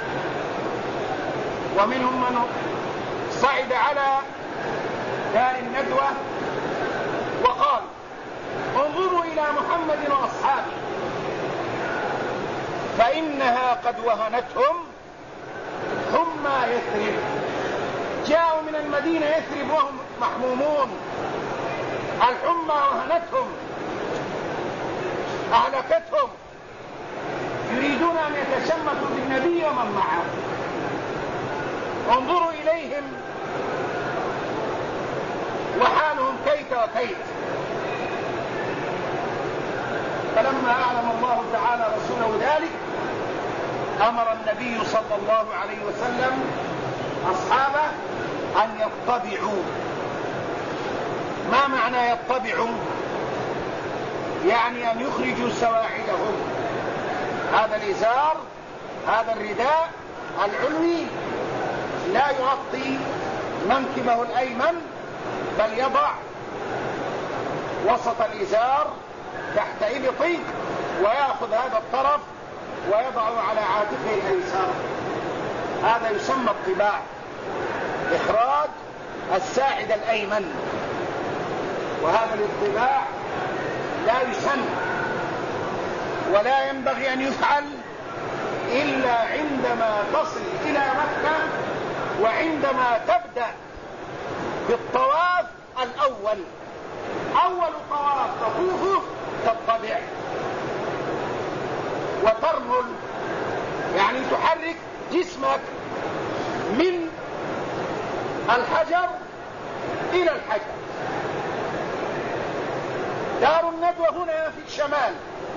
Speaker 1: ومنهم من صعد على دار الندوة وقال: انظروا إلى محمد وأصحابه فإنها قد وهنتهم حمى يثرب. جاءوا من المدينة يثرب وهم محمومون، الحمى وهنتهم أهلكتهم، يريدون أن يتشمتوا بالنبي ومن معه. انظروا إليهم وحالهم كيت وكيت. فلما أعلم الله تعالى رسوله ذلك أمر النبي صلى الله عليه وسلم أصحابه أن يطبعوا. ما معنى يطبعوا؟ يعني أن يخرجوا سواعدهم، هذا الإزار، هذا الرداء العلوي لا يغطي منكبه الأيمن بل يضع وسط الإزار تحت إبطه ويأخذ هذا الطرف ويضع على عاتقه الأيسر. هذا يسمى الطباع، إخراج الساعد الأيمن. وهذا الاتباع لا يسن ولا ينبغي أن يفعل إلا عندما تصل إلى مكة وعندما تبدأ بالطواف الأول. أول طواف تطوفه تطبع وترمل، يعني تحرك جسمك من الحجر إلى الحجر. دار الندوة هنا في الشمال،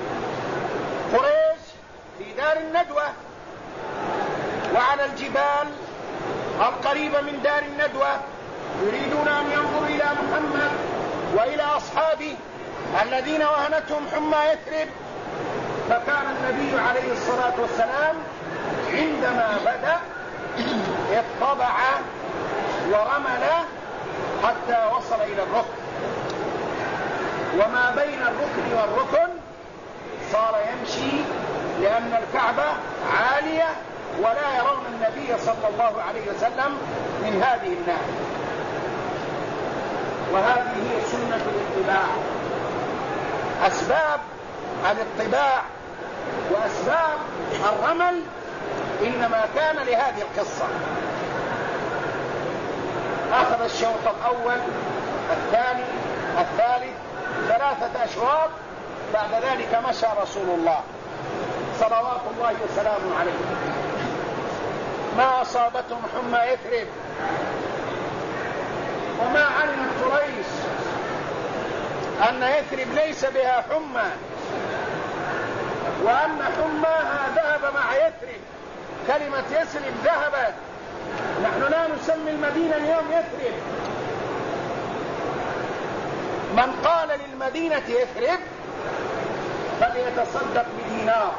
Speaker 1: قريش في دار الندوة، وعلى الجبال القريبة من دار الندوة يريدون أن ينظروا إلى محمد وإلى أصحابه الذين وهنتهم حمى يثرب. فكان النبي عليه الصلاة والسلام عندما بدأ اطبع ورمل حتى وصل إلى الركن، وما بين الركن والركن صار يمشي لأن الكعبة عالية ولا يرون النبي صلى الله عليه وسلم من هذه الناحية. وهذه هي سنة الاتباع. أسباب الاتباع وأسباب الرمل إنما كان لهذه القصة. أخذ الشوط الأول الثاني الثالث 3 أشواط، بعد ذلك مشى رسول الله صلوات الله وسلامه عليه. ما أصابتهم حمى يثرب، وما علمت قريش أن يثرب ليس بها حمى، وأن حماها ذهب مع يثرب. كلمة يثرب ذهبت. نحن لا نسمي المدينة اليوم يثرب. من قال للمدينة يثرب فليتصدق بدينار،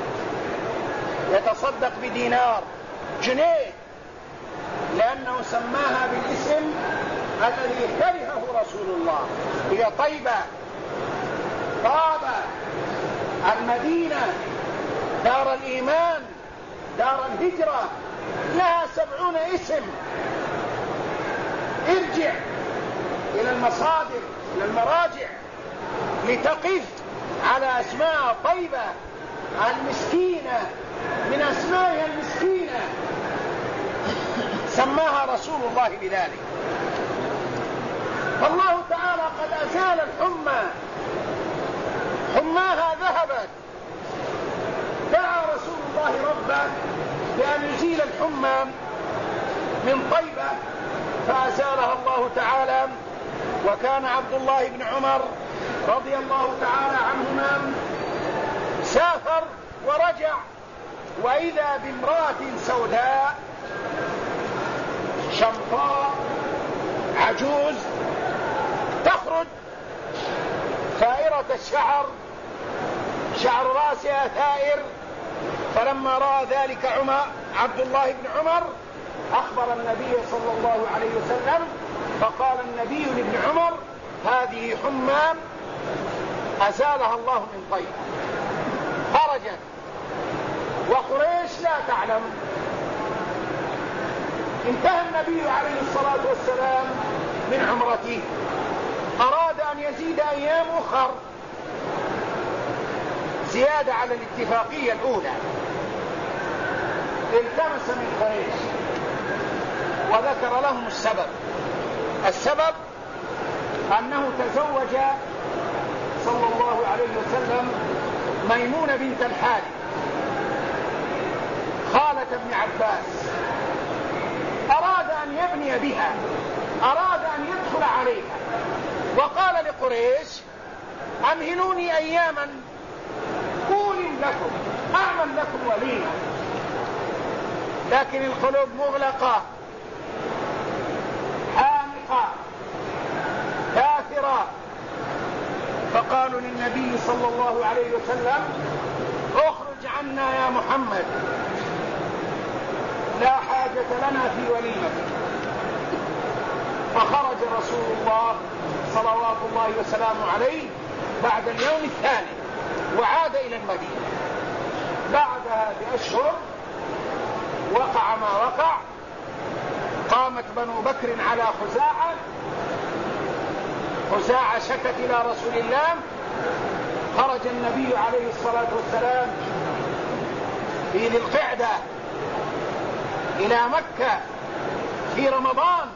Speaker 1: يتصدق بدينار جنيه، لأنه سماها بالاسم الذي كرهه رسول الله. هي طيبة، طابة، المدينة، دار الإيمان، دار الهجرة، لها 70 اسم. ارجع إلى المصادر، إلى المراجع، لتقف على أسماء طيبة المسكينة، من أسمائها المسكينة سماها رسول الله بذلك. فالله تعالى قد أزال الحمى، حماها ذهبت. دعا رسول الله ربه بأن يزيل الحمى من طيبة فأزالها الله تعالى. وكان عبد الله بن عمر رضي الله تعالى عنهما سافر ورجع، وإذا بامرأة سوداء شمطاء عجوز تخرج ثائرة الشعر، شعر رأسها ثائر. فلما رأى ذلك عبد الله بن عمر أخبر النبي صلى الله عليه وسلم، فقال النبي لابن عمر: هذه حمى أزالها الله من طيب. خرجت وقريش لا تعلم. انتهى النبي عليه الصلاة والسلام من عمرته، أراد أن يزيد أيام أخر زيادة على الاتفاقية الأولى. التمس من قريش وذكر لهم السبب أنه تزوج صلى الله عليه وسلم ميمونة بنت الحارث خالة ابن عباس، أراد أن يبني بها، أراد أن يدخل عليها، وقال لقريش: أمهلوني أياما أولم لكم، أعمل لكم وليمة. لكن القلوب مغلقة حامقة كافرة. فقالوا للنبي صلى الله عليه وسلم: اخرج عنا يا محمد، لا حاجة لنا في وليمتك. فخرج رسول الله صلوات الله وسلامه عليه بعد اليوم الثاني وعاد إلى المدينة. بعدها بأشهر وقع ما وقع، قامت بنو بكر على خزاعة شكت إلى رسول الله. خرج النبي عليه الصلاة والسلام في ذي القعدة إلى مكة في رمضان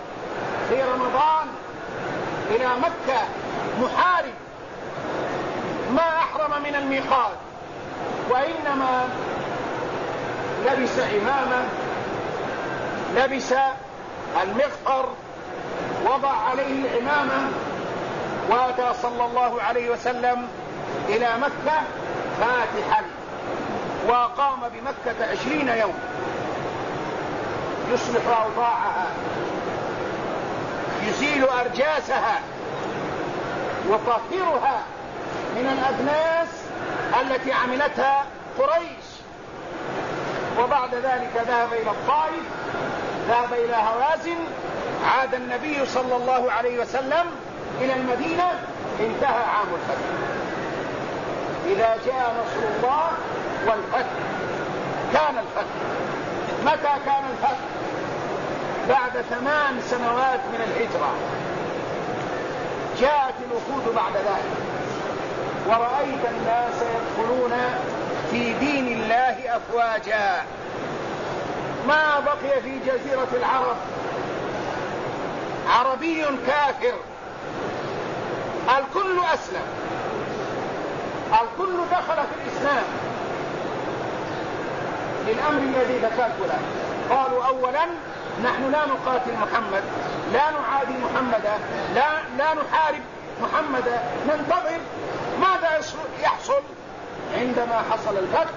Speaker 1: إلى مكة محارب، ما أحرم من الميقات، وإنما لبس عمامة، لبس المغفر، وضع عليه العمامة، وأتى صلى الله عليه وسلم إلى مكة فاتحا، وقام بمكة 20 يوم يصلح أوضاعها، يزيل أرجاسها، يطهرها من الأدناس التي عملتها قريش. وبعد ذلك ذهب إلى الطائف، ذهب إلى هوازن، عاد النبي صلى الله عليه وسلم إلى المدينة، انتهى عام الفتح. إذا جاء نصر الله والفتح كان الفتح. متى كان الفتح؟ بعد 8 سنوات من الهجرة. جاءت الوفود بعد ذلك، ورأيت الناس يدخلون في دين الله أفواجا. ما بقي في جزيرة العرب عربي كافر، الكل أسلم، الكل دخل في الإسلام للأمر الذي ذكرت له. قالوا أولا نحن لا نقاتل محمد، لا نعادي محمدا، لا نحارب محمدا، ننتظر ماذا يحصل. عندما حصل الفتح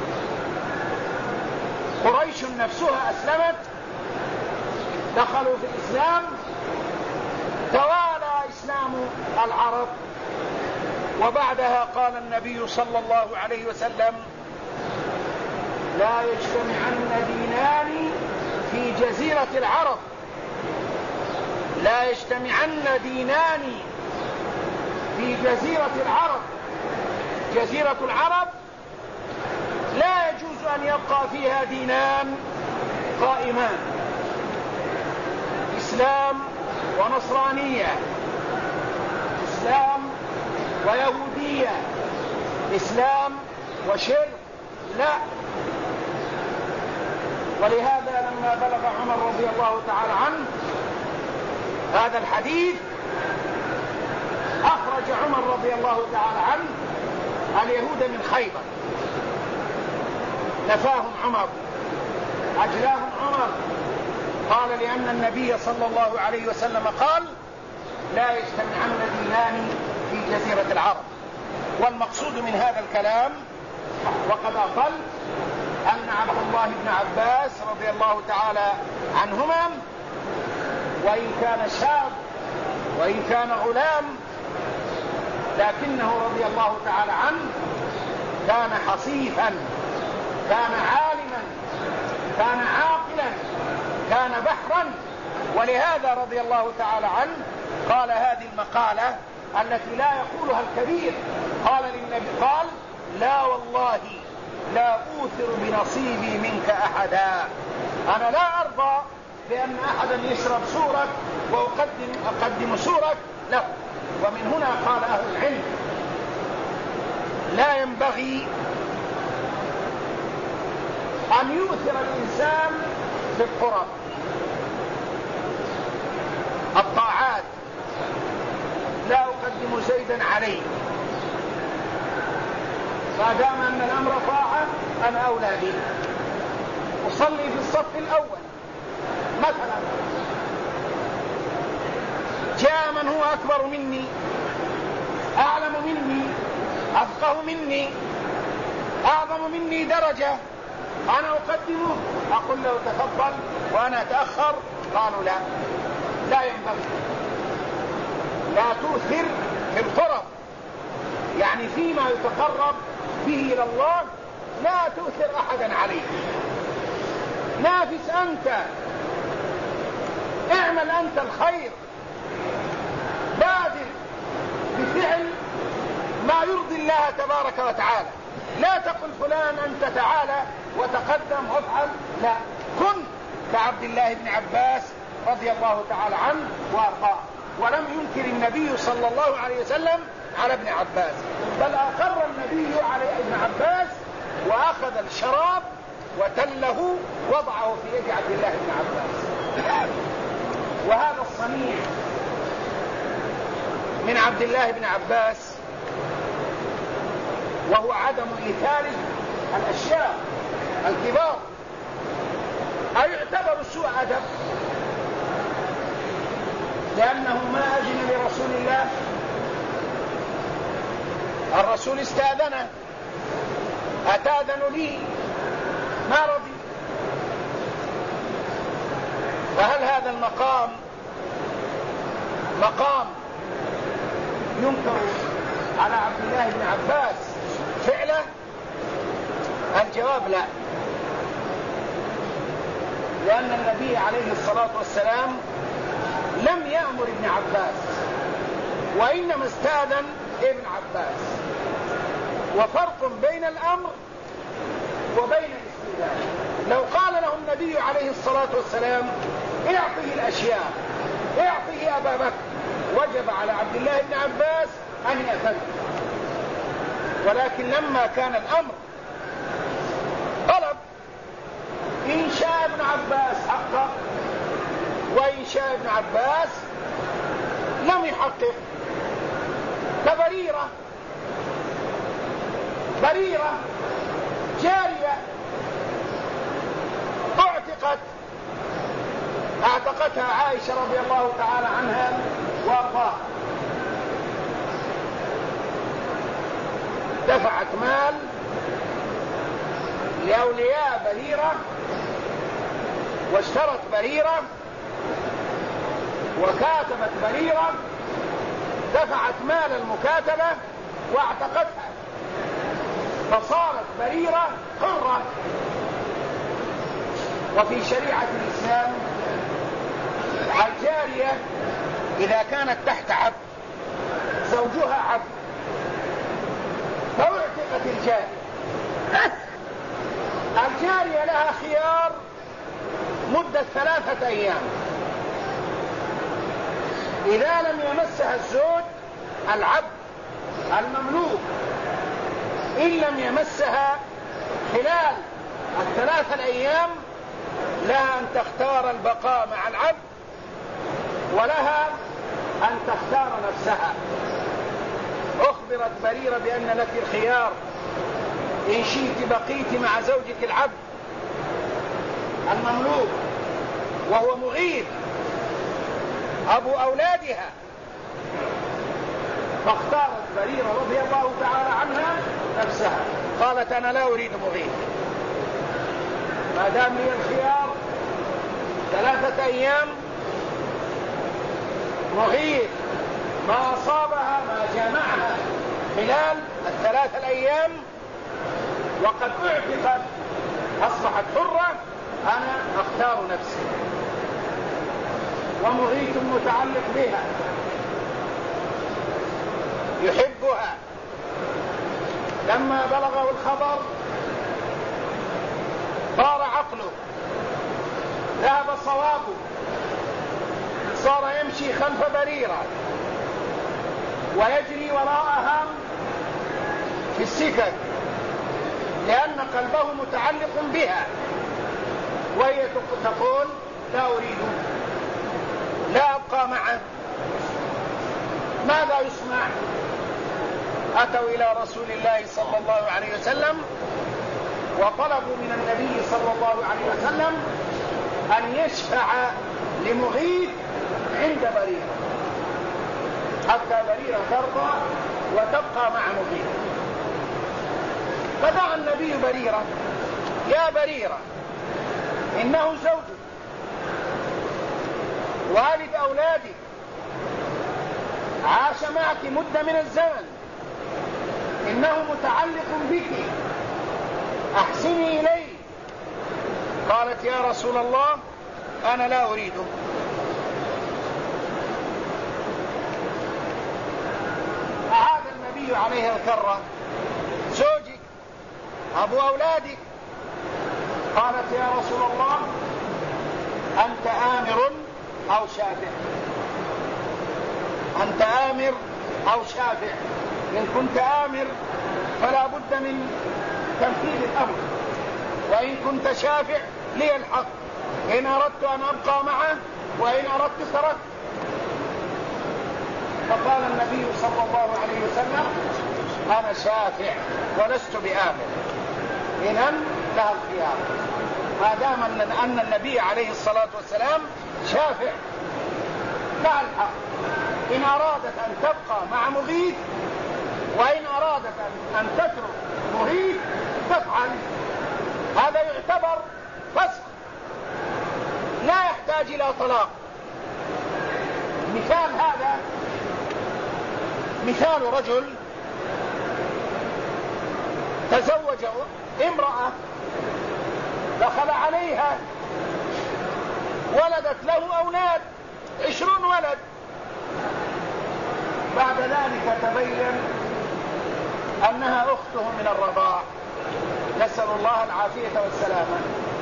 Speaker 1: قريش نفسها أسلمت، دخلوا في الإسلام، توالى إسلام العرب. وبعدها قال النبي صلى الله عليه وسلم: لا يجتمعن دينان في جزيرة العرب، لا يجتمعن دينان في جزيرة العرب. جزيرة العرب لا يجوز أن يبقى فيها دينان قائمان، إسلام ونصرانية، إسلام ويهودية، إسلام وشرك، لا. ولهذا لما بلغ عمر رضي الله تعالى عنه هذا الحديث، أخرج عمر رضي الله تعالى عنه اليهود من خيبر، نفاهم عمر، أجلاهم عمر. قال: لأن النبي صلى الله عليه وسلم قال: لا يجتمعن دينان في جزيرة العرب. والمقصود من هذا الكلام وقد أقل أن عبد الله بن عباس رضي الله تعالى عنهما، وإن كان شاب وإن كان غلام، لكنه رضي الله تعالى عنه كان حصيفا، كان عالما، كان عاقلا، كان بحرا. ولهذا رضي الله تعالى عنه قال هذه المقالة التي لا يقولها الكبير. قال للنبي، قال: لا والله لا أوثر بنصيبي منك أحدا. أنا لا أرضى بأن أحدا يشرب سورك وأقدم سورك له. ومن هنا قال أهل العلم: لا ينبغي أن يؤثر الإنسان في القرب، الطاعات. لا أقدم زيدا عليه، ما دام أن الأمر طاعة أنا أولى به. أصلي في الصف الأول مثلا، جاء من هو أكبر مني، أعلم مني، أفقه مني، أعظم مني درجة، أنا أقدمه، أقول له تفضل وأنا أتأخر. قالوا لا، لا ينبغي، لا تؤثر في القرب، يعني فيما يتقرب به إلى الله لا تؤثر أحدا عليه. نافس أنت اعمل أنت الخير، بادر بفعل ما يرضي الله تبارك وتعالى. لا تقل فلان أنت تعالى وتقدم وافعل، لا، كن كعبد الله بن عباس رضي الله تعالى عنه وارضاه. ولم ينكر النبي صلى الله عليه وسلم على ابن عباس، بل أقر النبي على ابن عباس وأخذ الشراب وتله وضعه في يد عبد الله بن عباس. وهذا الصنيع من عبد الله بن عباس وهو عدم إيثار الأشياء الكبار، أو يعتبر سوء أدب، لأنه ما أذن لرسول الله. الرسول استأذنه، أتأذن لي؟ ما رضي. فهل هذا المقام مقام ينكر على عبد الله بن عباس فعله؟ الجواب لا، لأن النبي عليه الصلاة والسلام لم يأمر ابن عباس، وإنما استأذن ابن عباس. وفرق بين الأمر وبين الاستئذان. لو قال له النبي عليه الصلاة والسلام اعطه الأشياء، اعطه أبا بكر، وجب على عبد الله بن عباس أن يأذن. ولكن لما كان الأمر طلب، إن شاء ابن عباس حقق، وإن شاء ابن عباس لم يحقق. كبريرة، بريرة جارية اعتقتها عائشة رضي الله تعالى عنها وارضاها، دفعت مال لأولياء بريرة، واشترت بريرة، وكاتبت بريرة، دفعت مال المكاتبة واعتقتها، فصارت بريرة حرة. وفي شريعة الإسلام الجارية إذا كانت تحت عبد، زوجها عبد، فاعتقت الجارية لها خيار مدة 3 أيام. إذا لم يمسها الزوج العبد المملوك، إن لم يمسها خلال 3 أيام، لها أن تختار البقاء مع العبد، ولها أن تختار نفسها. أخبرت بريرة بأن لك الخيار، إن شئت بقيت مع زوجك العبد المملوك وهو مغيث أبو أولادها. فاختارت بريرة رضي الله تعالى عنها نفسها، قالت أنا لا أريد مغيث، ما دام لي الخيار 3 أيام، مغيث ما أصابها ما جمعها خلال 3 أيام وقد اعتقت أصبحت حرة، أنا أختار نفسي. ومغيث متعلق بها يحبها، لما بلغه الخبر طار عقله، ذهب صوابه، صار يمشي خلف بريرة ويجري وراءها في السكك، لأن قلبه متعلق بها، وهي تقول لا أريد، لا أبقى معه. ماذا يسمع؟ أتوا إلى رسول الله صلى الله عليه وسلم وطلبوا من النبي صلى الله عليه وسلم أن يشفع لمغيث عند بريرة حتى بريرة ترضى وتبقى مع مغيث. فدعا النبي بريرة: يا بريرة، إنه زوجك والد أولادك، عاش معك مدة من الزمن، إنه متعلق بك، أحسني إليه. قالت: يا رسول الله، أنا لا أريده، تحمل عليها الكرة؟ زوجك، أبو أولادك. قالت يا رسول الله أنت آمر أو شافع؟ أنت آمر أو شافع؟ إن كنت آمر فلا بد من تنفيذ الأمر، وإن كنت شافع لي الحق، إن أردت أن أبقى معه وإن أردت تركت. فقال النبي صلى الله عليه وسلم أنا شافع ولست بآمر، إذن لها الخيار، ما دام أن النبي عليه الصلاة والسلام شافع لها الحق، إن أرادت أن تبقى مع مغيث وإن أرادت أن تترك مغيث تفعل. هذا يعتبر فسخ لا يحتاج إلى طلاق. مثال هذا مثال رجل تزوج امرأة دخل عليها ولدت له أولاد 20 ولد، بعد ذلك تبين أنها أخته من الرضاع، نسأل الله العافية والسلامة.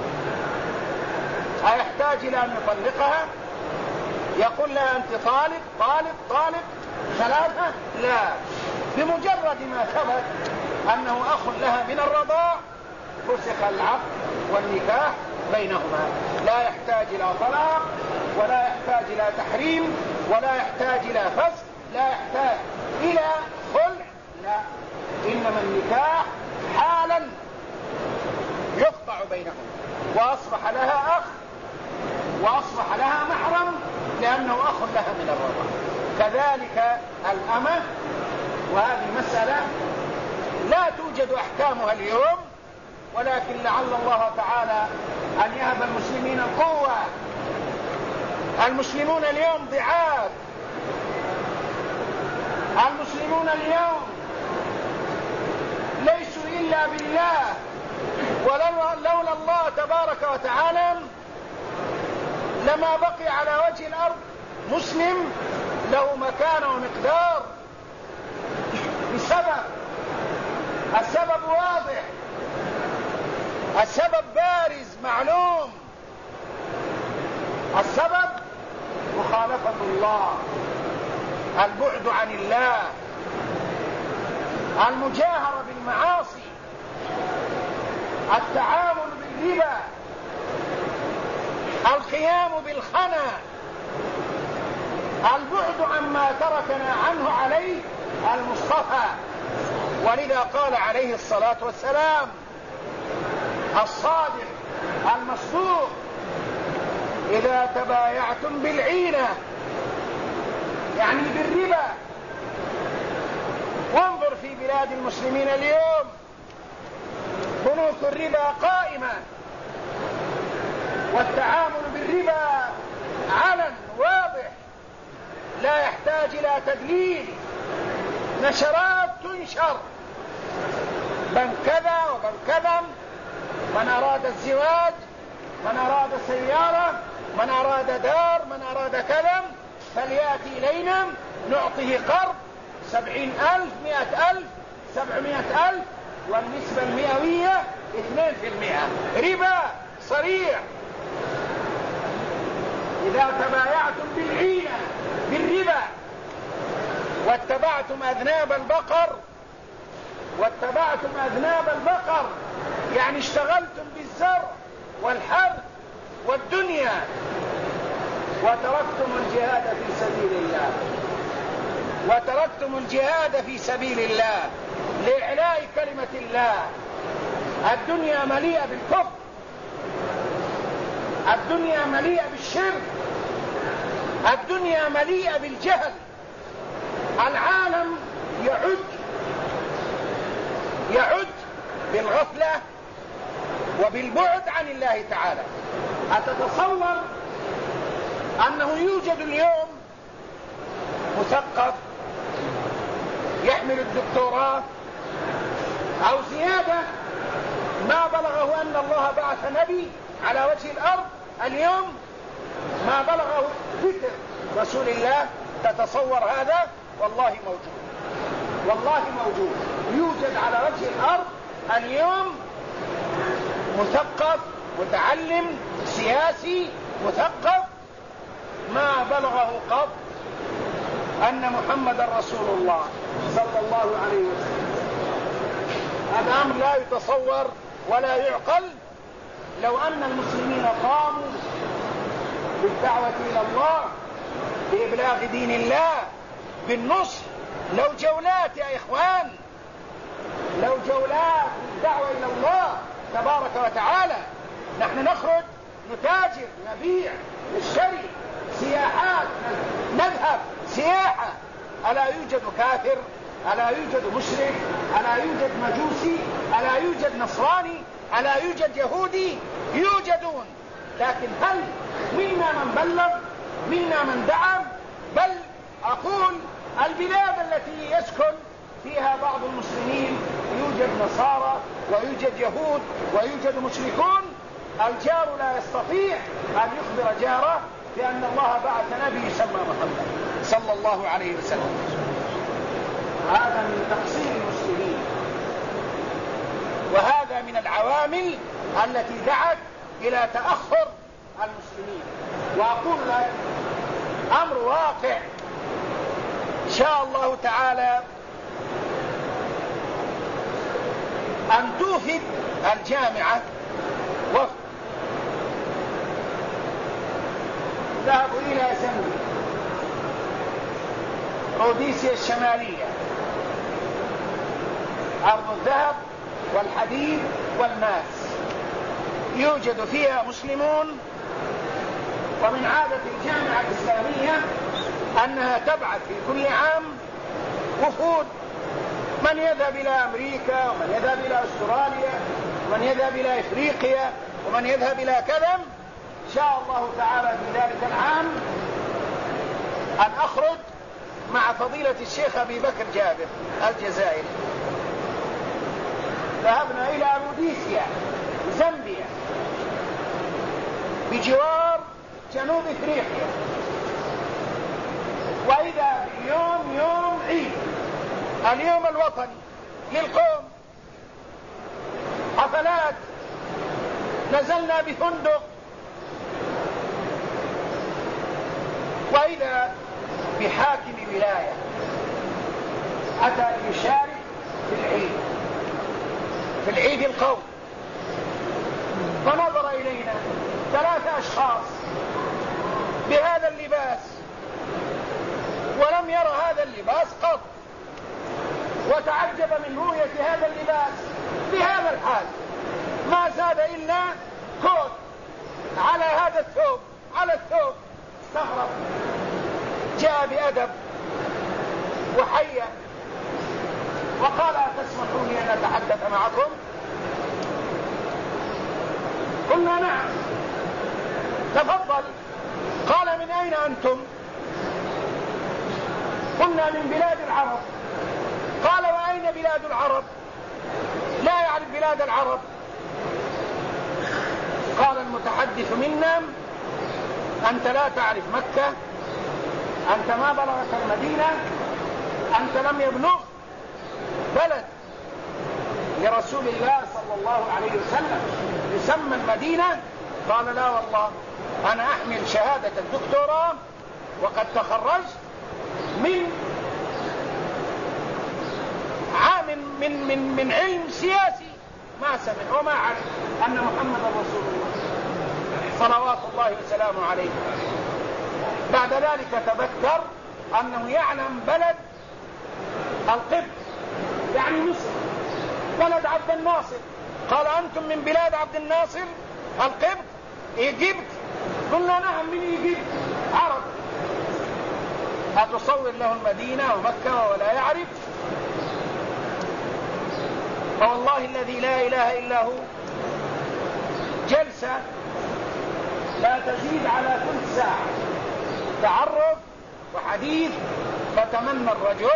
Speaker 1: أيحتاج إلى أن يطلقها؟ يقول لها أنت طالق 3؟ لا، بمجرد ما ثبت أنه أخ لها من الرضاع فسخ العقد والنكاح بينهما، لا يحتاج إلى طلاق ولا يحتاج إلى تحريم ولا يحتاج إلى فسخ، لا يحتاج إلى خلع، لا، إنما النكاح حالا يقطع بينهم، وأصبح لها أخ وأصبح لها محرم لأنه أخ لها من الرضاع. كذلك الأمة، وهذه مسألة لا توجد أحكامها اليوم، ولكن لعل الله تعالى أن يهب المسلمين القوة. المسلمون اليوم ضعاف، المسلمون اليوم ليسوا إلا بالله، ولولا الله تبارك وتعالى لما بقي على وجه الأرض مسلم له مكانة ومقدار، بسبب السبب واضح، السبب بارز معلوم، السبب مخالفة الله، البعد عن الله، المجاهرة بالمعاصي، التعامل بالربا، القيام بالخنا، البعد عما تركنا عنه عليه المصطفى. ولذا قال عليه الصلاة والسلام الصادق المصدوق إذا تبايعتم بالعينة، يعني بالربا. وانظر في بلاد المسلمين اليوم بنوك الربا قائمة، والتعامل بالربا علن واضح، لا يحتاج إلى تدليل، نشرات تنشر من كذا ومن كذا، من أراد الزواج، من أراد سيارة، من أراد دار، من أراد كذا، فليأتي إلينا نعطيه قرض 70,000 100,000 700,000، والنسبة المئوية 2%، ربا صريح. إذا تبايعتم بالعينة بالربا واتبعتم أذناب البقر، يعني اشتغلتم بالزرع والحرث والدنيا وتركتم الجهاد في سبيل الله لإعلاء كلمة الله. الدنيا مليئة بالكفر، الدنيا مليئة بالشرك، الدنيا مليئة بالجهل، العالم يعد بالغفلة وبالبعد عن الله تعالى. أتتصور أنه يوجد اليوم مثقف يحمل الدكتوراه أو زيادة ما بلغه أن الله بعث نبي على وجه الأرض اليوم، ما بلغه ذكر رسول الله؟ تتصور هذا؟ والله موجود. والله موجود، يوجد على وجه الأرض اليوم مثقف متعلم سياسي مثقف ما بلغه قط أن محمد رسول الله صلى الله عليه وسلم. هذا أمر لا يتصور ولا يعقل. لو أن المسلمين قاموا بالدعوة إلى الله بإبلاغ دين الله بالنصح، لو جولات يا إخوان، لو جولات الدعوة إلى الله تبارك وتعالى، نحن نخرج نتاجر نبيع نشتري سياحات، نذهب سياحة، ألا يوجد كافر؟ ألا يوجد مشرك؟ ألا يوجد مجوسي؟ ألا يوجد نصراني؟ ألا يوجد يهودي؟ يوجدون. لكن هل منا من بلغ؟ منا من دعم؟ بل أقول البلاد التي يسكن فيها بعض المسلمين يوجد نصارى ويوجد يهود ويوجد مشركون، الجار لا يستطيع أن يخبر جاره بأن الله بعث نبي يسمى محمد صلى الله عليه وسلم. هذا من تقصير المسلمين، وهذا من العوامل التي دعت إلى تأخر المسلمين. وأقول لك أمر واقع إن شاء الله تعالى، أن توفد الجامعة وفد ذهبوا إلى زنبي روديسيا الشمالية، أرض الذهب والحديد والماس، يوجد فيها مسلمون. ومن عادة الجامعة الإسلامية أنها تبعث في كل عام وفود، من يذهب إلى أمريكا ومن يذهب إلى أستراليا ومن يذهب إلى إفريقيا ومن يذهب إلى كذا. إن شاء الله تعالى في ذلك العام أن أخرج مع فضيلة الشيخ أبي بكر جابر الجزائري. ذهبنا إلى روديسيا زامبيا بجوار جنوب إفريقيا، وإذا اليوم يوم عيد، اليوم الوطني للقوم، حفلات، نزلنا بفندق، وإذا بحاكم ولاية أتى ليشارك في العيد القومي، فنظر إلينا 3 أشخاص بهذا اللباس، ولم ير هذا اللباس قط، وتعجب من رؤية هذا اللباس بهذا الحال، ما زاد إلا كوت على هذا الثوب، على الثوب. استغرب، جاء بأدب وحيا وقال: أتسمحوني أن أتحدث معكم؟ قلنا: نعم. تفضل. قال: من أين أنتم؟ قلنا: من بلاد العرب. قال: وأين بلاد العرب؟ لا يعرف بلاد العرب. قال المتحدث منا: أنت لا تعرف مكة، أنت ما بلغت المدينة، أنت لم يبلغ بلد لرسول الله صلى الله عليه وسلم يسمى المدينة. قال: لا والله، أنا أحمل شهادة الدكتوراه وقد تخرجت من عام من علم سياسي، ما سمع وما عرف أن محمد رسول الله صلوات الله وسلامه عليه. بعد ذلك تذكر أنه يعلم بلد القبط، يعني مصر، بلد عبد الناصر. قال: أنتم من بلاد عبد الناصر القبط إيجيبت؟ قلنا: نعم، من إيجيبت، عرب. أتصور له المدينة ومكة ولا يعرف؟ فوالله الذي لا إله إلا هو جلسة لا تزيد على ثلث ساعة تعرف وحديث، فتمنى الرجل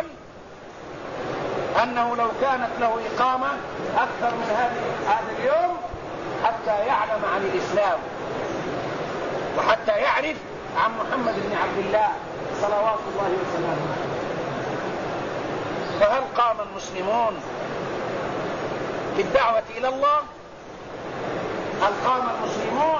Speaker 1: أنه لو كانت له إقامة أكثر من هذا اليوم حتى يعلم عن الإسلام وحتى يعرف عن محمد بن عبد الله صلوات الله وسلامه عليه. فهل قام المسلمون بالدعوة إلى الله؟ هل قام المسلمون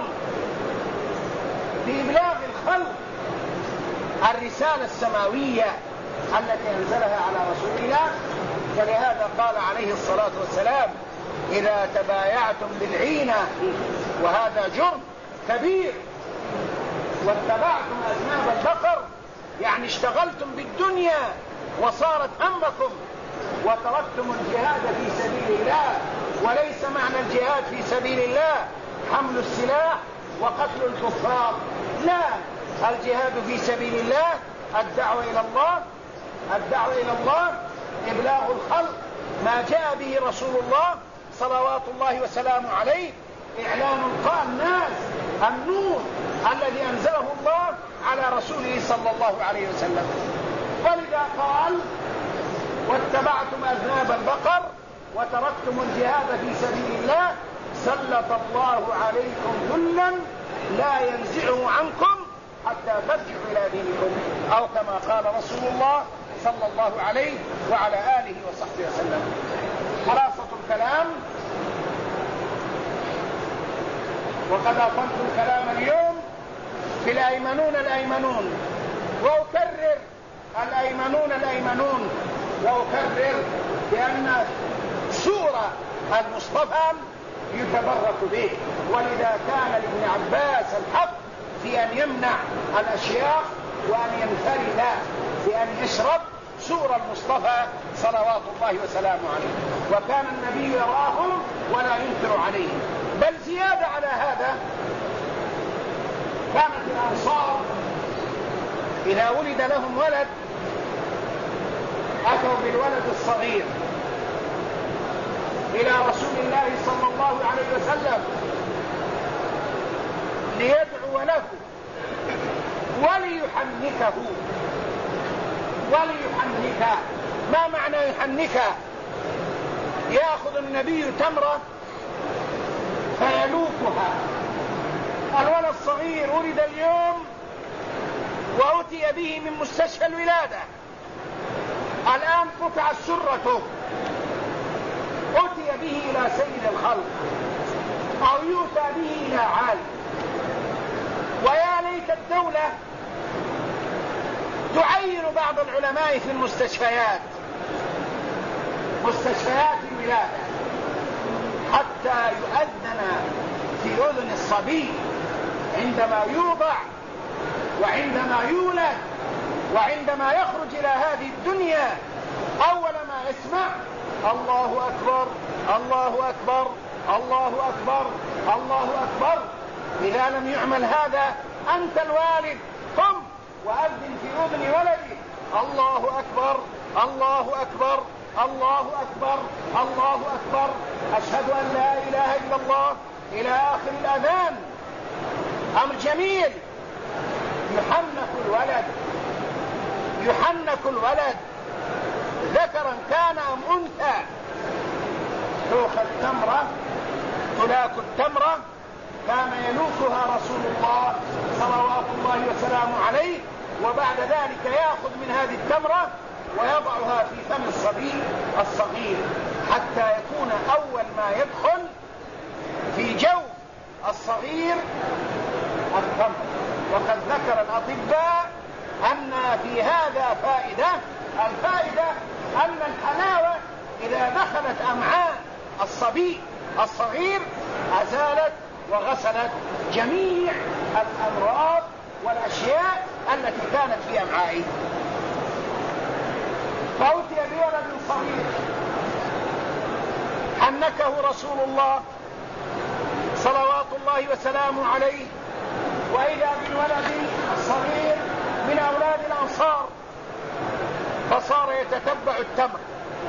Speaker 1: بإبلاغ الخلق الرسالة السماوية التي أنزلها على رسول الله؟ ولهذا قال عليه الصلاة والسلام: إذا تبايعتم بالعينة وهذا جرم كبير واتبعتم أذناب البقر، يعني اشتغلتم بالدنيا وصارت همكم وتركتم الجهاد في سبيل الله. وليس معنى الجهاد في سبيل الله حمل السلاح وقتل الكفار، لا، الجهاد في سبيل الله الدعوة إلى الله، الدعوة إلى الله، إبلاغ الخلق ما جاء به رسول الله صلوات الله وسلامه عليه، إعلام الناس النور الذي أنزله الله على رسوله صلى الله عليه وسلم. ولذا قال: واتبعتم أذناب البقر وتركتم الجهاد في سبيل الله سلط الله عليكم ذلا لا ينزعه عنكم حتى ترجعوا إلى دينكم، أو كما قال رسول الله صلى الله عليه وعلى آله وصحبه وسلم. خلاصة الكلام، وقد أطلت الكلام اليوم في الأيمنون، وأكرر الأيمنون، وأكرر بأن سورة المصطفى يتبرك به، ولذا كان لابن عباس الحق في أن يمنع الأشياخ وأن ينفرد في أن يشرب سور المصطفى صلوات الله وسلامه عليه، وكان النبي يراهم ولا ينكر عليهم. بل زيادة على هذا، كانت الأنصار إذا ولد لهم ولد أتوا بالولد الصغير إلى رسول الله صلى الله عليه وسلم ليدعو له وليحنكه. ما معنى يحنك؟ يأخذ النبي تمرة فيلوكها. الولد الصغير ولد اليوم وأتي به من مستشفى الولادة، الآن قطعت سرته، أتي به إلى سيد الخلق أو يؤتى به إلى عالم. ويا ليت الدولة تعين بعض العلماء في المستشفيات، مستشفيات الولادة، حتى يؤذن في أذن الصبي عندما يوضع وعندما يولد وعندما يخرج إلى هذه الدنيا، أول ما يسمع: الله أكبر، الله أكبر، الله أكبر، الله أكبر. إذا لم يعمل هذا أنت الوالد قم وأذن في أذن ولدك: الله أكبر، الله أكبر، الله أكبر، الله أكبر، أشهد أن لا إله إلا الله، إلى آخر الأذان. أمر جميل. يحنك الولد ذكرا كان أم أنثى. تؤخذ تلاك التمرة، كان يلوكها رسول الله صلوات الله وسلامه عليه، وبعد ذلك يأخذ من هذه التمرة ويضعها في فم الصبي الصغير حتى يكون أول ما يدخل في جو الصغير التمر. وقد ذكر الأطباء أن في هذا فائدة. الفائدة أن الحلاوة إذا دخلت أمعاء الصبي الصغير أزالت وغسلت جميع الأمراض والأشياء التي كانت في أمعائه. فأتي بولد صغير حنكه رسول الله صلوات الله وسلامه عليه، وإذا بالولد الصغير من أولاد الأنصار، فصار يتتبع التمر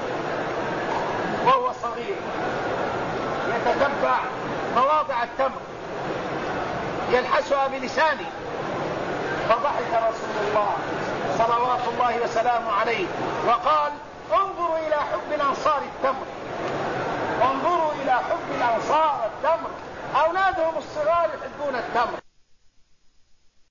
Speaker 1: وهو صغير، يتتبع مواضع التمر يلحسها بلسانه. فضحك رسول الله صلوات الله وسلامه عليه وقال: انظروا إلى حب الأنصار التمر، انظروا إلى حب الأنصار التمر، أولادهم الصغار يحبون التمر.